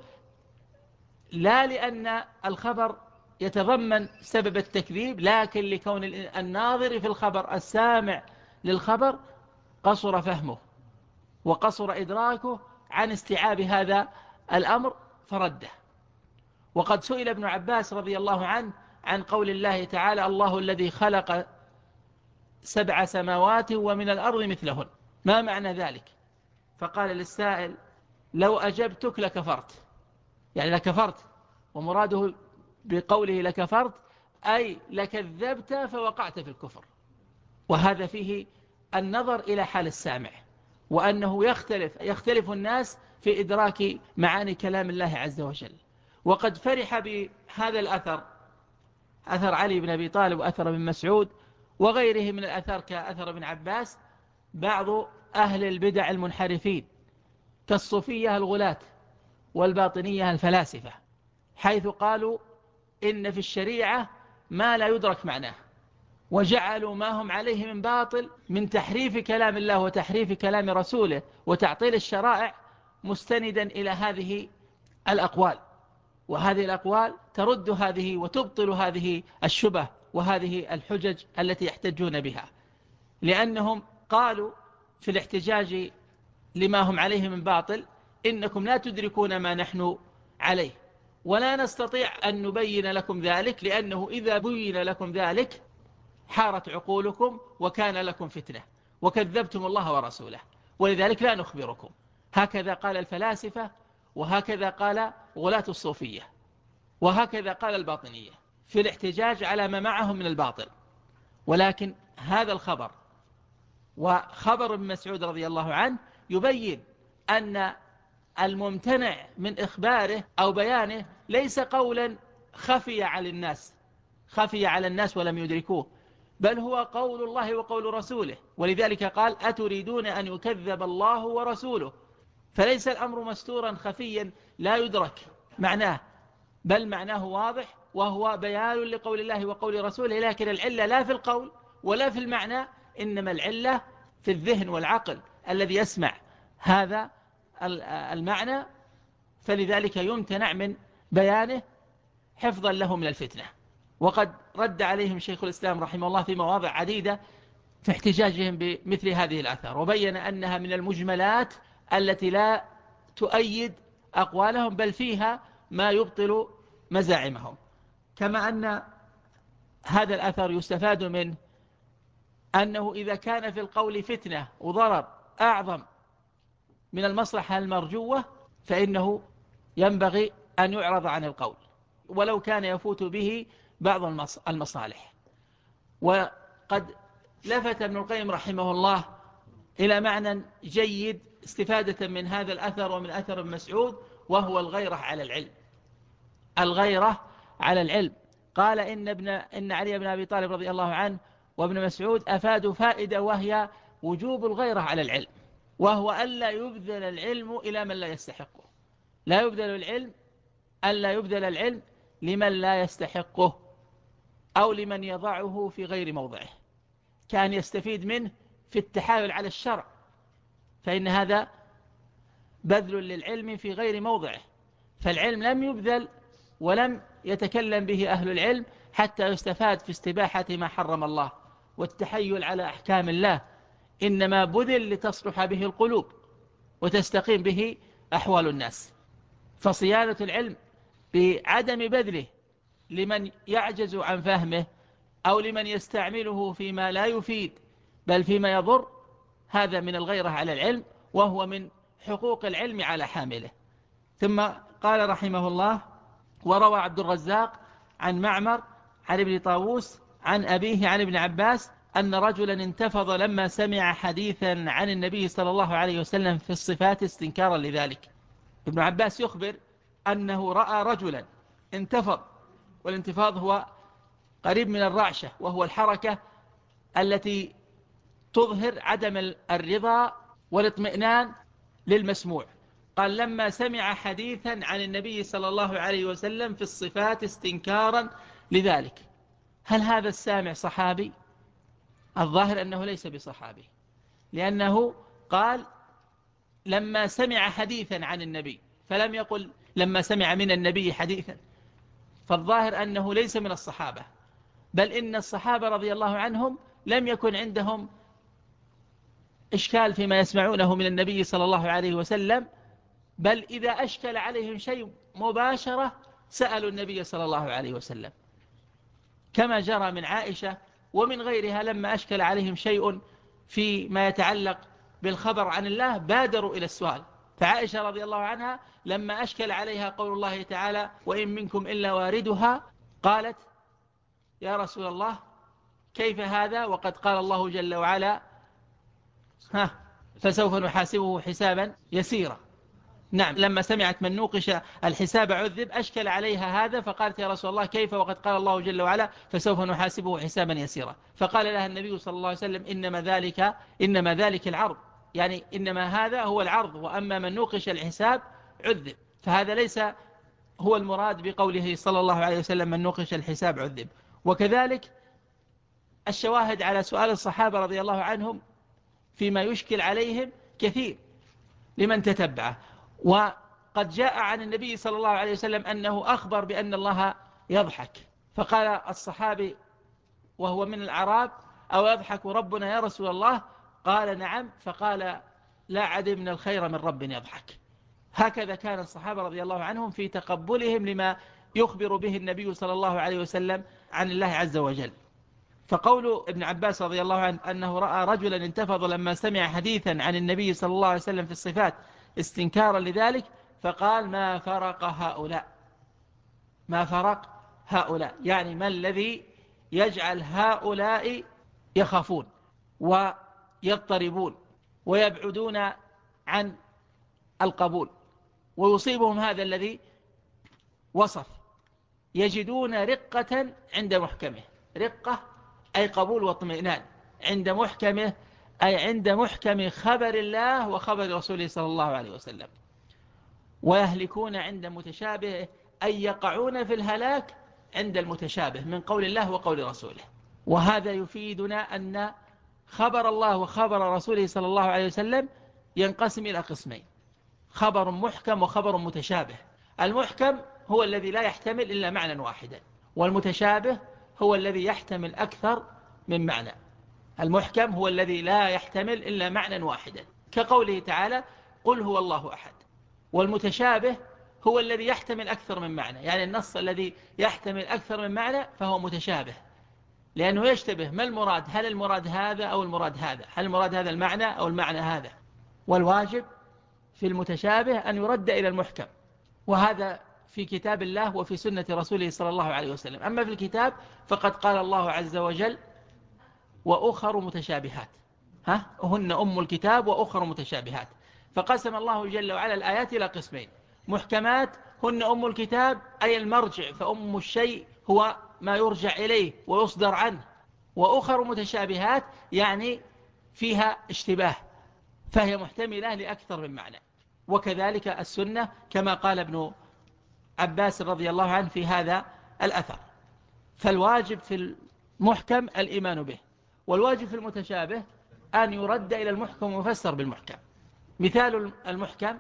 S2: لا لأن الخبر يتضمن سبب التكذيب، لكن لكون الناظر في الخبر السامع للخبر قصر فهمه وقصر إدراكه عن استيعاب هذا الأمر فرده. وقد سئل ابن عباس رضي الله عنه عن قول الله تعالى: الله الذي خلق 7 سماوات ومن الأرض مثلهن. ما معنى ذلك؟ فقال للسائل: لو أجبتك لكفرت، يعني لكفرت، ومراده بقوله لكفرت أي لكذبت فوقعت في الكفر. وهذا فيه النظر إلى حال السامع، وأنه يختلف الناس في إدراك معاني كلام الله عز وجل. وقد فرح بهذا الأثر أثر علي بن أبي طالب وأثر ابن مسعود وغيره من الأثر كأثر ابن عباس بعض أهل البدع المنحرفين كالصوفية الغلاة والباطنية الفلاسفة، حيث قالوا إن في الشريعة ما لا يدرك معناه، وجعلوا ما هم عليه من باطل من تحريف كلام الله وتحريف كلام رسوله وتعطيل الشرائع مستندا إلى هذه الأقوال. وهذه الأقوال ترد هذه وتبطل هذه الشبه وهذه الحجج التي يحتجون بها، لأنهم قالوا في الاحتجاج لما هم عليه من باطل: إنكم لا تدركون ما نحن عليه، ولا نستطيع أن نبين لكم ذلك، لأنه إذا بين لكم ذلك حارت عقولكم وكان لكم فتنة وكذبتم الله ورسوله، ولذلك لا نخبركم. هكذا قال الفلاسفة، وهكذا قال غلاة الصوفية، وهكذا قال الباطنية في الاحتجاج على ما معهم من الباطل. ولكن هذا الخبر وخبر ابن مسعود رضي الله عنه يبين أن الممتنع من إخباره أو بيانه ليس قولا خفي على الناس ولم يدركوه، بل هو قول الله وقول رسوله. ولذلك قال: أتريدون أن يكذب الله ورسوله. فليس الأمر مستورا خفيا لا يدرك معناه، بل معناه واضح، وهو بيان لقول الله وقول رسوله. لكن العلة لا في القول ولا في المعنى، إنما العلة في الذهن والعقل الذي يسمع هذا المعنى، فلذلك يمتنع من بيانه حفظا له من الفتنة. وقد رد عليهم شيخ الإسلام رحمه الله في مواضع عديدة في احتجاجهم بمثل هذه الآثار، وبين أنها من المجملات التي لا تؤيد أقوالهم، بل فيها ما يبطل مزاعمهم. كما أن هذا الأثر يستفاد منه أنه إذا كان في القول فتنة وضرر أعظم من المصلحة المرجوة فإنه ينبغي أن يعرض عن القول ولو كان يفوت به بعض المصالح. وقد لفت ابن القيم رحمه الله إلى معنى جيد استفادة من هذا الأثر ومن أثر ابن مسعود، وهو الغيرة على العلم. الغيرة على العلم. قال إن علي بن أبي طالب رضي الله عنه وابن مسعود أفادوا فائدة، وهي وجوب الغيرة على العلم، وهو ألا يبذل العلم إلى من لا يستحقه. لا يبذل العلم، ألا يبذل العلم لمن لا يستحقه أو لمن يضعه في غير موضعه، كان يستفيد منه في التحايل على الشرع، فإن هذا بذل للعلم في غير موضعه. فالعلم لم يبذل ولم يتكلم به أهل العلم حتى يستفاد في استباحة ما حرم الله والتحيل على أحكام الله، إنما بذل لتصلح به القلوب وتستقيم به أحوال الناس. فصيانة العلم بعدم بذله لمن يعجز عن فهمه أو لمن يستعمله فيما لا يفيد بل فيما يضر، هذا من الغيرة على العلم، وهو من حقوق العلم على حامله. ثم قال رحمه الله: وروى عبد الرزاق عن معمر عن ابن طاووس عن أبيه عن ابن عباس أن رجلا انتفض لما سمع حديثا عن النبي صلى الله عليه وسلم في الصفات استنكارا لذلك. ابن عباس يخبر أنه رأى رجلا انتفض، والانتفاض هو قريب من الرعشة، وهو الحركة التي تظهر عدم الرضا والاطمئنان للمسموع. قال: لما سمع حديثا عن النبي صلى الله عليه وسلم في الصفات استنكارا لذلك. هل هذا السامع صحابي؟ الظاهر أنه ليس بصحابي، لأنه قال لما سمع حديثا عن النبي، فلم يقل لما سمع من النبي حديثا، فالظاهر أنه ليس من الصحابة، بل إن الصحابة رضي الله عنهم لم يكن عندهم إشكال فيما يسمعونه من النبي صلى الله عليه وسلم، بل إذا أشكل عليهم شيء مباشرة سألوا النبي صلى الله عليه وسلم، كما جرى من عائشة ومن غيرها لما أشكل عليهم شيء فيما يتعلق بالخبر عن الله بادروا إلى السؤال. فعائشة رضي الله عنها لما أشكل عليها قول الله تعالى وإن منكم إلا واردها قالت يا رسول الله كيف هذا وقد قال الله جل وعلا فسوف نحاسبه حسابا يسيرا. نعم، لما سمعت من نوقش الحساب عذب أشكل عليها هذا، فقالت يا رسول الله كيف وقد قال الله جل وعلا فسوف نحاسبه حسابا يسيرا. فقال لها النبي صلى الله عليه وسلم إنما ذلك العرض، يعني إنما هذا هو العرض، وأما من نوقش الحساب عذب. فهذا ليس هو المراد بقوله صلى الله عليه وسلم من نوقش الحساب عذب. وكذلك الشواهد على سؤال الصحابة رضي الله عنهم فيما يشكل عليهم كثير لمن تتبعه. وقد جاء عن النبي صلى الله عليه وسلم أنه أخبر بأن الله يضحك، فقال الصحابي وهو من الأعراب أو يضحك ربنا يا رسول الله؟ قال نعم، فقال لا عدمنا الخير من رب يضحك. هكذا كان الصحابة رضي الله عنهم في تقبلهم لما يخبر به النبي صلى الله عليه وسلم عن الله عز وجل. فقول ابن عباس رضي الله عنه أنه رأى رجلا انتفض لما سمع حديثا عن النبي صلى الله عليه وسلم في الصفات استنكارا لذلك، فقال ما فرق هؤلاء، يعني ما الذي يجعل هؤلاء يخافون ويضطربون ويبعدون عن القبول ويصيبهم هذا الذي وصف، يجدون رقة عند محكمه. رقة أي قبول واطمئنان، عند محكمه أي عند محكم خبر الله وخبر رسوله صلى الله عليه وسلم. ويهلكون عند متشابه أي يقعون في الهلاك عند المتشابه من قول الله وقول رسوله. وهذا يفيدنا أن خبر الله وخبر رسوله صلى الله عليه وسلم ينقسم إلى قسمين: خبر محكم وخبر متشابه. المحكم هو الذي لا يحتمل إلا معنى واحدا، والمتشابه هو الذي يحتمل أكثر من معنى. المحكم هو الذي لا يحتمل إلا معنى واحدا كقوله تعالى قل هو الله أحد. والمتشابه هو الذي يحتمل أكثر من معنى، يعني النص الذي يحتمل أكثر من معنى فهو متشابه، لأنه يشتبه ما المراد، هل المراد هذا أو المراد هذا، هل المراد هذا المعنى أو المعنى هذا. والواجب في المتشابه أن يرد إلى المحكم، وهذا في كتاب الله وفي سنة رسوله صلى الله عليه وسلم. أما في الكتاب فقد قال الله عز وجل وأخر متشابهات، هن أم الكتاب وأخر متشابهات. فقسم الله جل وعلا الآيات إلى قسمين: محكمات هن أم الكتاب أي المرجع، فأم الشيء هو ما يرجع إليه ويصدر عنه، وأخر متشابهات يعني فيها اشتباه فهي محتملة لأكثر من معنى. وكذلك السنة كما قال ابن عباس رضي الله عنه في هذا الأثر. فالواجب في المحكم الإيمان به، والواجب في المتشابه أن يرد إلى المحكم ويفسر بالمحكم. مثال المحكم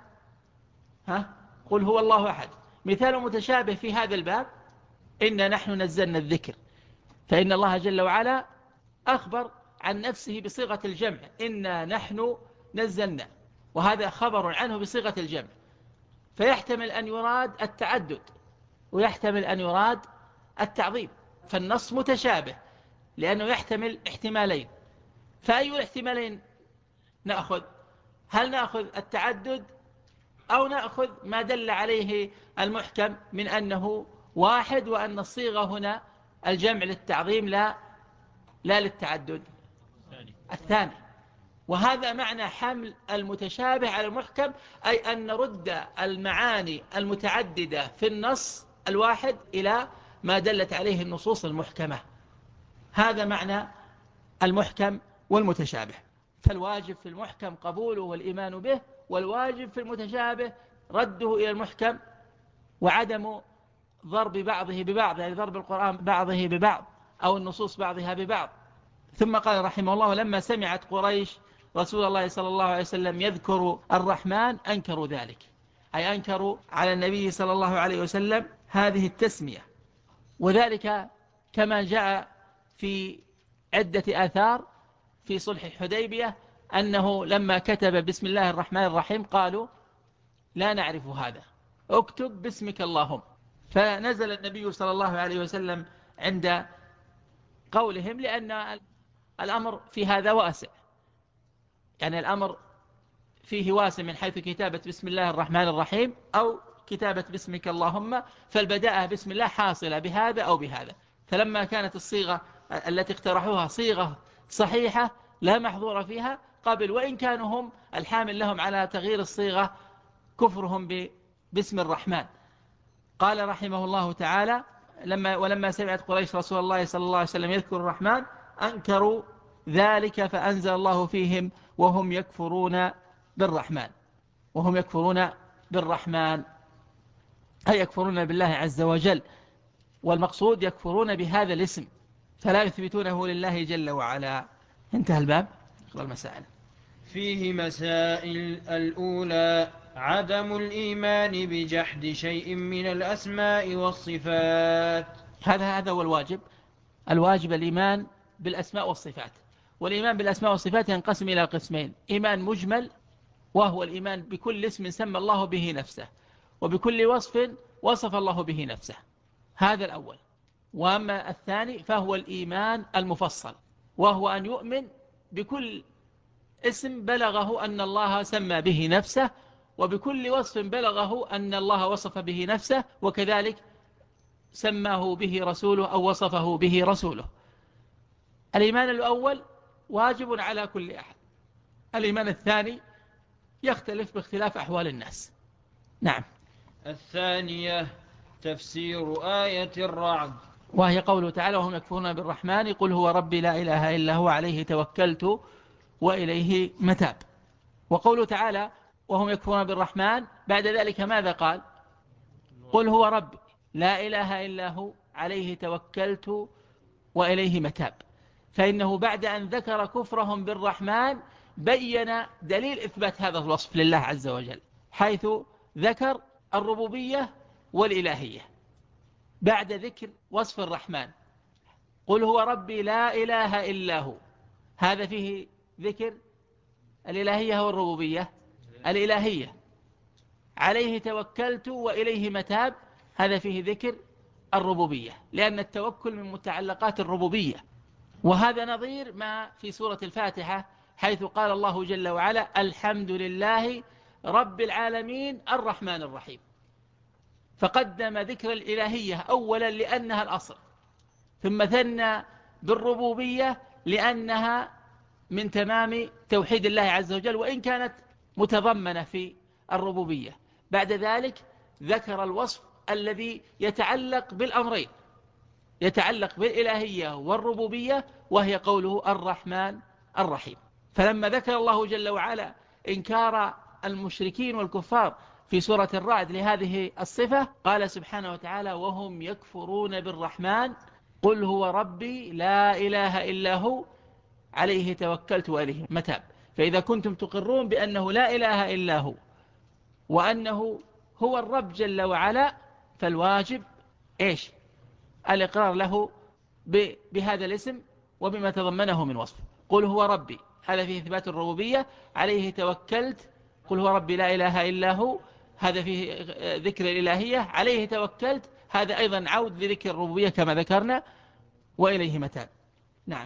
S2: قل هو الله أحد. مثال متشابه في هذا الباب إنا نحن نزلنا الذكر، فإن الله جل وعلا أخبر عن نفسه بصيغة الجمع إنا نحن نزلنا، وهذا خبر عنه بصيغة الجمع، فيحتمل أن يراد التعدد ويحتمل أن يراد التعظيم. فالنص متشابه لأنه يحتمل احتمالين، فأي الاحتمالين نأخذ؟ هل نأخذ التعدد أو نأخذ ما دل عليه المحكم من أنه واحد وأن الصيغة هنا الجمع للتعظيم لا للتعدد؟ الثاني. وهذا معنى حمل المتشابه على المحكم، أي أن نرد المعاني المتعددة في النص الواحد إلى ما دلت عليه النصوص المحكمة. هذا معنى المحكم والمتشابه. فالواجب في المحكم قبوله والإيمان به، والواجب في المتشابه رده إلى المحكم وعدم ضرب بعضه ببعض، يعني ضرب القرآن بعضه ببعض أو النصوص بعضها ببعض. ثم قال رحمه الله لما سمعت قريش رسول الله صلى الله عليه وسلم يذكر الرحمن أنكروا ذلك، أي أنكروا على النبي صلى الله عليه وسلم هذه التسمية. وذلك كما جاء في عدة آثار في صلح الحديبية أنه لما كتب بسم الله الرحمن الرحيم قالوا لا نعرف هذا، اكتب باسمك اللهم. فنزل النبي صلى الله عليه وسلم عند قولهم، لأن الأمر في هذا واسع، يعني الأمر فيه واسع من حيث كتابة بسم الله الرحمن الرحيم أو كتابة باسمك اللهم، فالبداءة بسم الله حاصلة بهذا أو بهذا. فلما كانت الصيغة التي اقترحوها صيغة صحيحة لا محظور فيها قبل، وإن كانوا هم الحامل لهم على تغيير الصيغة كفرهم باسم الرحمن. قال رحمه الله تعالى: ولما سمعت قريش رسول الله صلى الله عليه وسلم يذكر الرحمن أنكروا ذلك فأنزل الله فيهم وهم يكفرون بالرحمن. وهم يكفرون بالرحمن أي يكفرون بالله عز وجل، والمقصود يكفرون بهذا الاسم فلا يثبتونه لله جل وعلا. انتهى الباب. اقرأ المسائل.
S1: فيه مسائل. الأولى: عدم الإيمان بجحد شيء من الأسماء والصفات.
S2: هذا هو الواجب. الواجب الإيمان بالأسماء والصفات. والإيمان بالأسماء والصفات ينقسم إلى قسمين: إيمان مجمل، وهو الإيمان بكل اسم سمى الله به نفسه وبكل وصف وصف الله به نفسه، هذا الأول. وأما الثاني فهو الإيمان المفصل، وهو أن يؤمن بكل اسم بلغه أن الله سمى به نفسه، وبكل وصف بلغه أن الله وصف به نفسه وكذلك سماه به رسوله أو وصفه به رسوله. الإيمان الأول واجب على كل أحد. الإيمان الثاني يختلف باختلاف أحوال الناس. نعم.
S1: الثانية: تفسير آية الرعد،
S2: وهي قوله تعالى: وهم يكفرون بالرحمن قل هو ربي لا إله إلا هو عليه توكلت وإليه متاب. وقوله تعالى: وهم يكفرون بالرحمن، بعد ذلك ماذا قال؟ قل هو ربي لا إله إلا هو عليه توكلت وإليه متاب. فإنه بعد أن ذكر كفرهم بالرحمن بين دليل إثبات هذا الوصف لله عز وجل، حيث ذكر الربوبية والإلهية بعد ذكر وصف الرحمن. قل هو ربي لا إله إلا هو، هذا فيه ذكر الإلهية والربوبية. الإلهية. عليه توكلت وإليه متاب، هذا فيه ذكر الربوبية، لأن التوكل من متعلقات الربوبية. وهذا نظير ما في سورة الفاتحة، حيث قال الله جل وعلا: الحمد لله رب العالمين الرحمن الرحيم. فقدم ذكر الإلهية أولا لأنها الأصل، ثم ثنى بالربوبية لأنها من تمام توحيد الله عز وجل، وإن كانت متضمنة في الربوبية. بعد ذلك ذكر الوصف الذي يتعلق بالأمرين، يتعلق بالإلهية والربوبية، وهي قوله الرحمن الرحيم. فلما ذكر الله جل وعلا إنكار المشركين والكفار في سورة الرعد لهذه الصفة قال سبحانه وتعالى: وهم يكفرون بالرحمن قل هو ربي لا إله إلا هو عليه توكلت وإليه متاب. فإذا كنتم تقرون بأنه لا إله إلا هو وأنه هو الرب جل وعلا، فالواجب إيش؟ الإقرار له بهذا الاسم وبما تضمنه من وصف. قل هو ربي، هذا فيه إثبات الربوبية. عليه توكلت، قل هو ربي لا إله إلا هو، هذا فيه ذكر الإلهية. عليه توكلت، هذا أيضا عود لذكر الربوبية كما ذكرنا، وإليه متاب. نعم.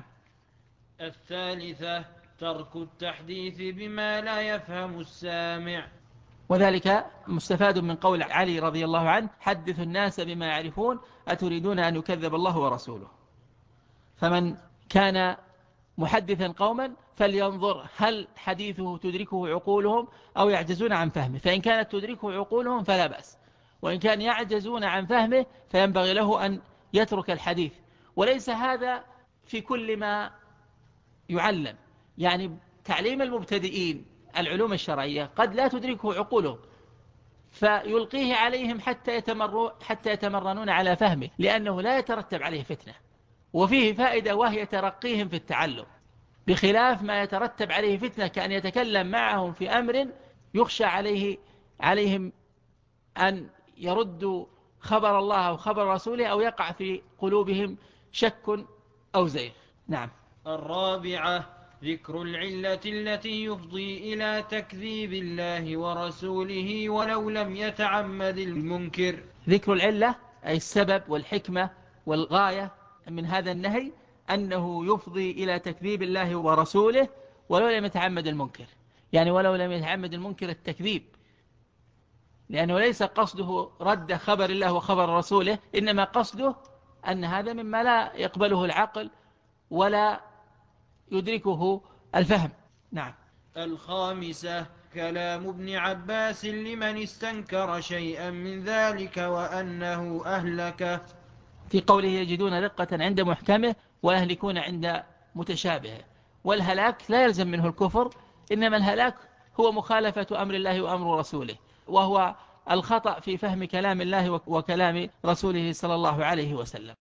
S1: الثالثة: ترك التحديث بما لا يفهم السامع،
S2: وذلك مستفاد من قول علي رضي الله عنه: حدث الناس بما يعرفون أتريدون أن يكذب الله ورسوله. فمن كان محدثا قوما فلينظر هل حديثه تدركه عقولهم أو يعجزون عن فهمه، فإن كانت تدركه عقولهم فلا بأس، وإن كان يعجزون عن فهمه فينبغي له أن يترك الحديث. وليس هذا في كل ما يعلم، يعني تعليم المبتدئين العلوم الشرعية قد لا تدركه عقولهم فيلقيه عليهم حتى يتمرنون على فهمه، لأنه لا يترتب عليه فتنة، وفيه فائدة وهي ترقيهم في التعلم، بخلاف ما يترتب عليه فتنة كأن يتكلم معهم في أمر يخشى عليهم أن يردوا خبر الله أو خبر رسوله أو يقع في قلوبهم شك أو زيغ. نعم.
S1: الرابعة: ذكر العلة التي يفضي إلى تكذيب الله ورسوله ولو لم يتعمد المنكر.
S2: ذكر العلة أي السبب والحكمة والغاية من هذا النهي أنه يفضي إلى تكذيب الله ورسوله ولو لم يتعمد المنكر، يعني ولو لم يتعمد المنكر التكذيب، لأنه ليس قصده رد خبر الله وخبر رسوله، إنما قصده أن هذا مما لا يقبله العقل ولا يدركه الفهم. نعم.
S1: الخامسة كلام ابن عباس لمن استنكر شيئا من ذلك وأنه أهلك،
S2: في قوله يجدون رقة عند محكمه ويهلكون عند متشابهه. والهلاك لا يلزم منه الكفر، إنما الهلاك هو مخالفة أمر الله وأمر رسوله، وهو الخطأ في فهم كلام الله وكلام رسوله صلى الله عليه وسلم.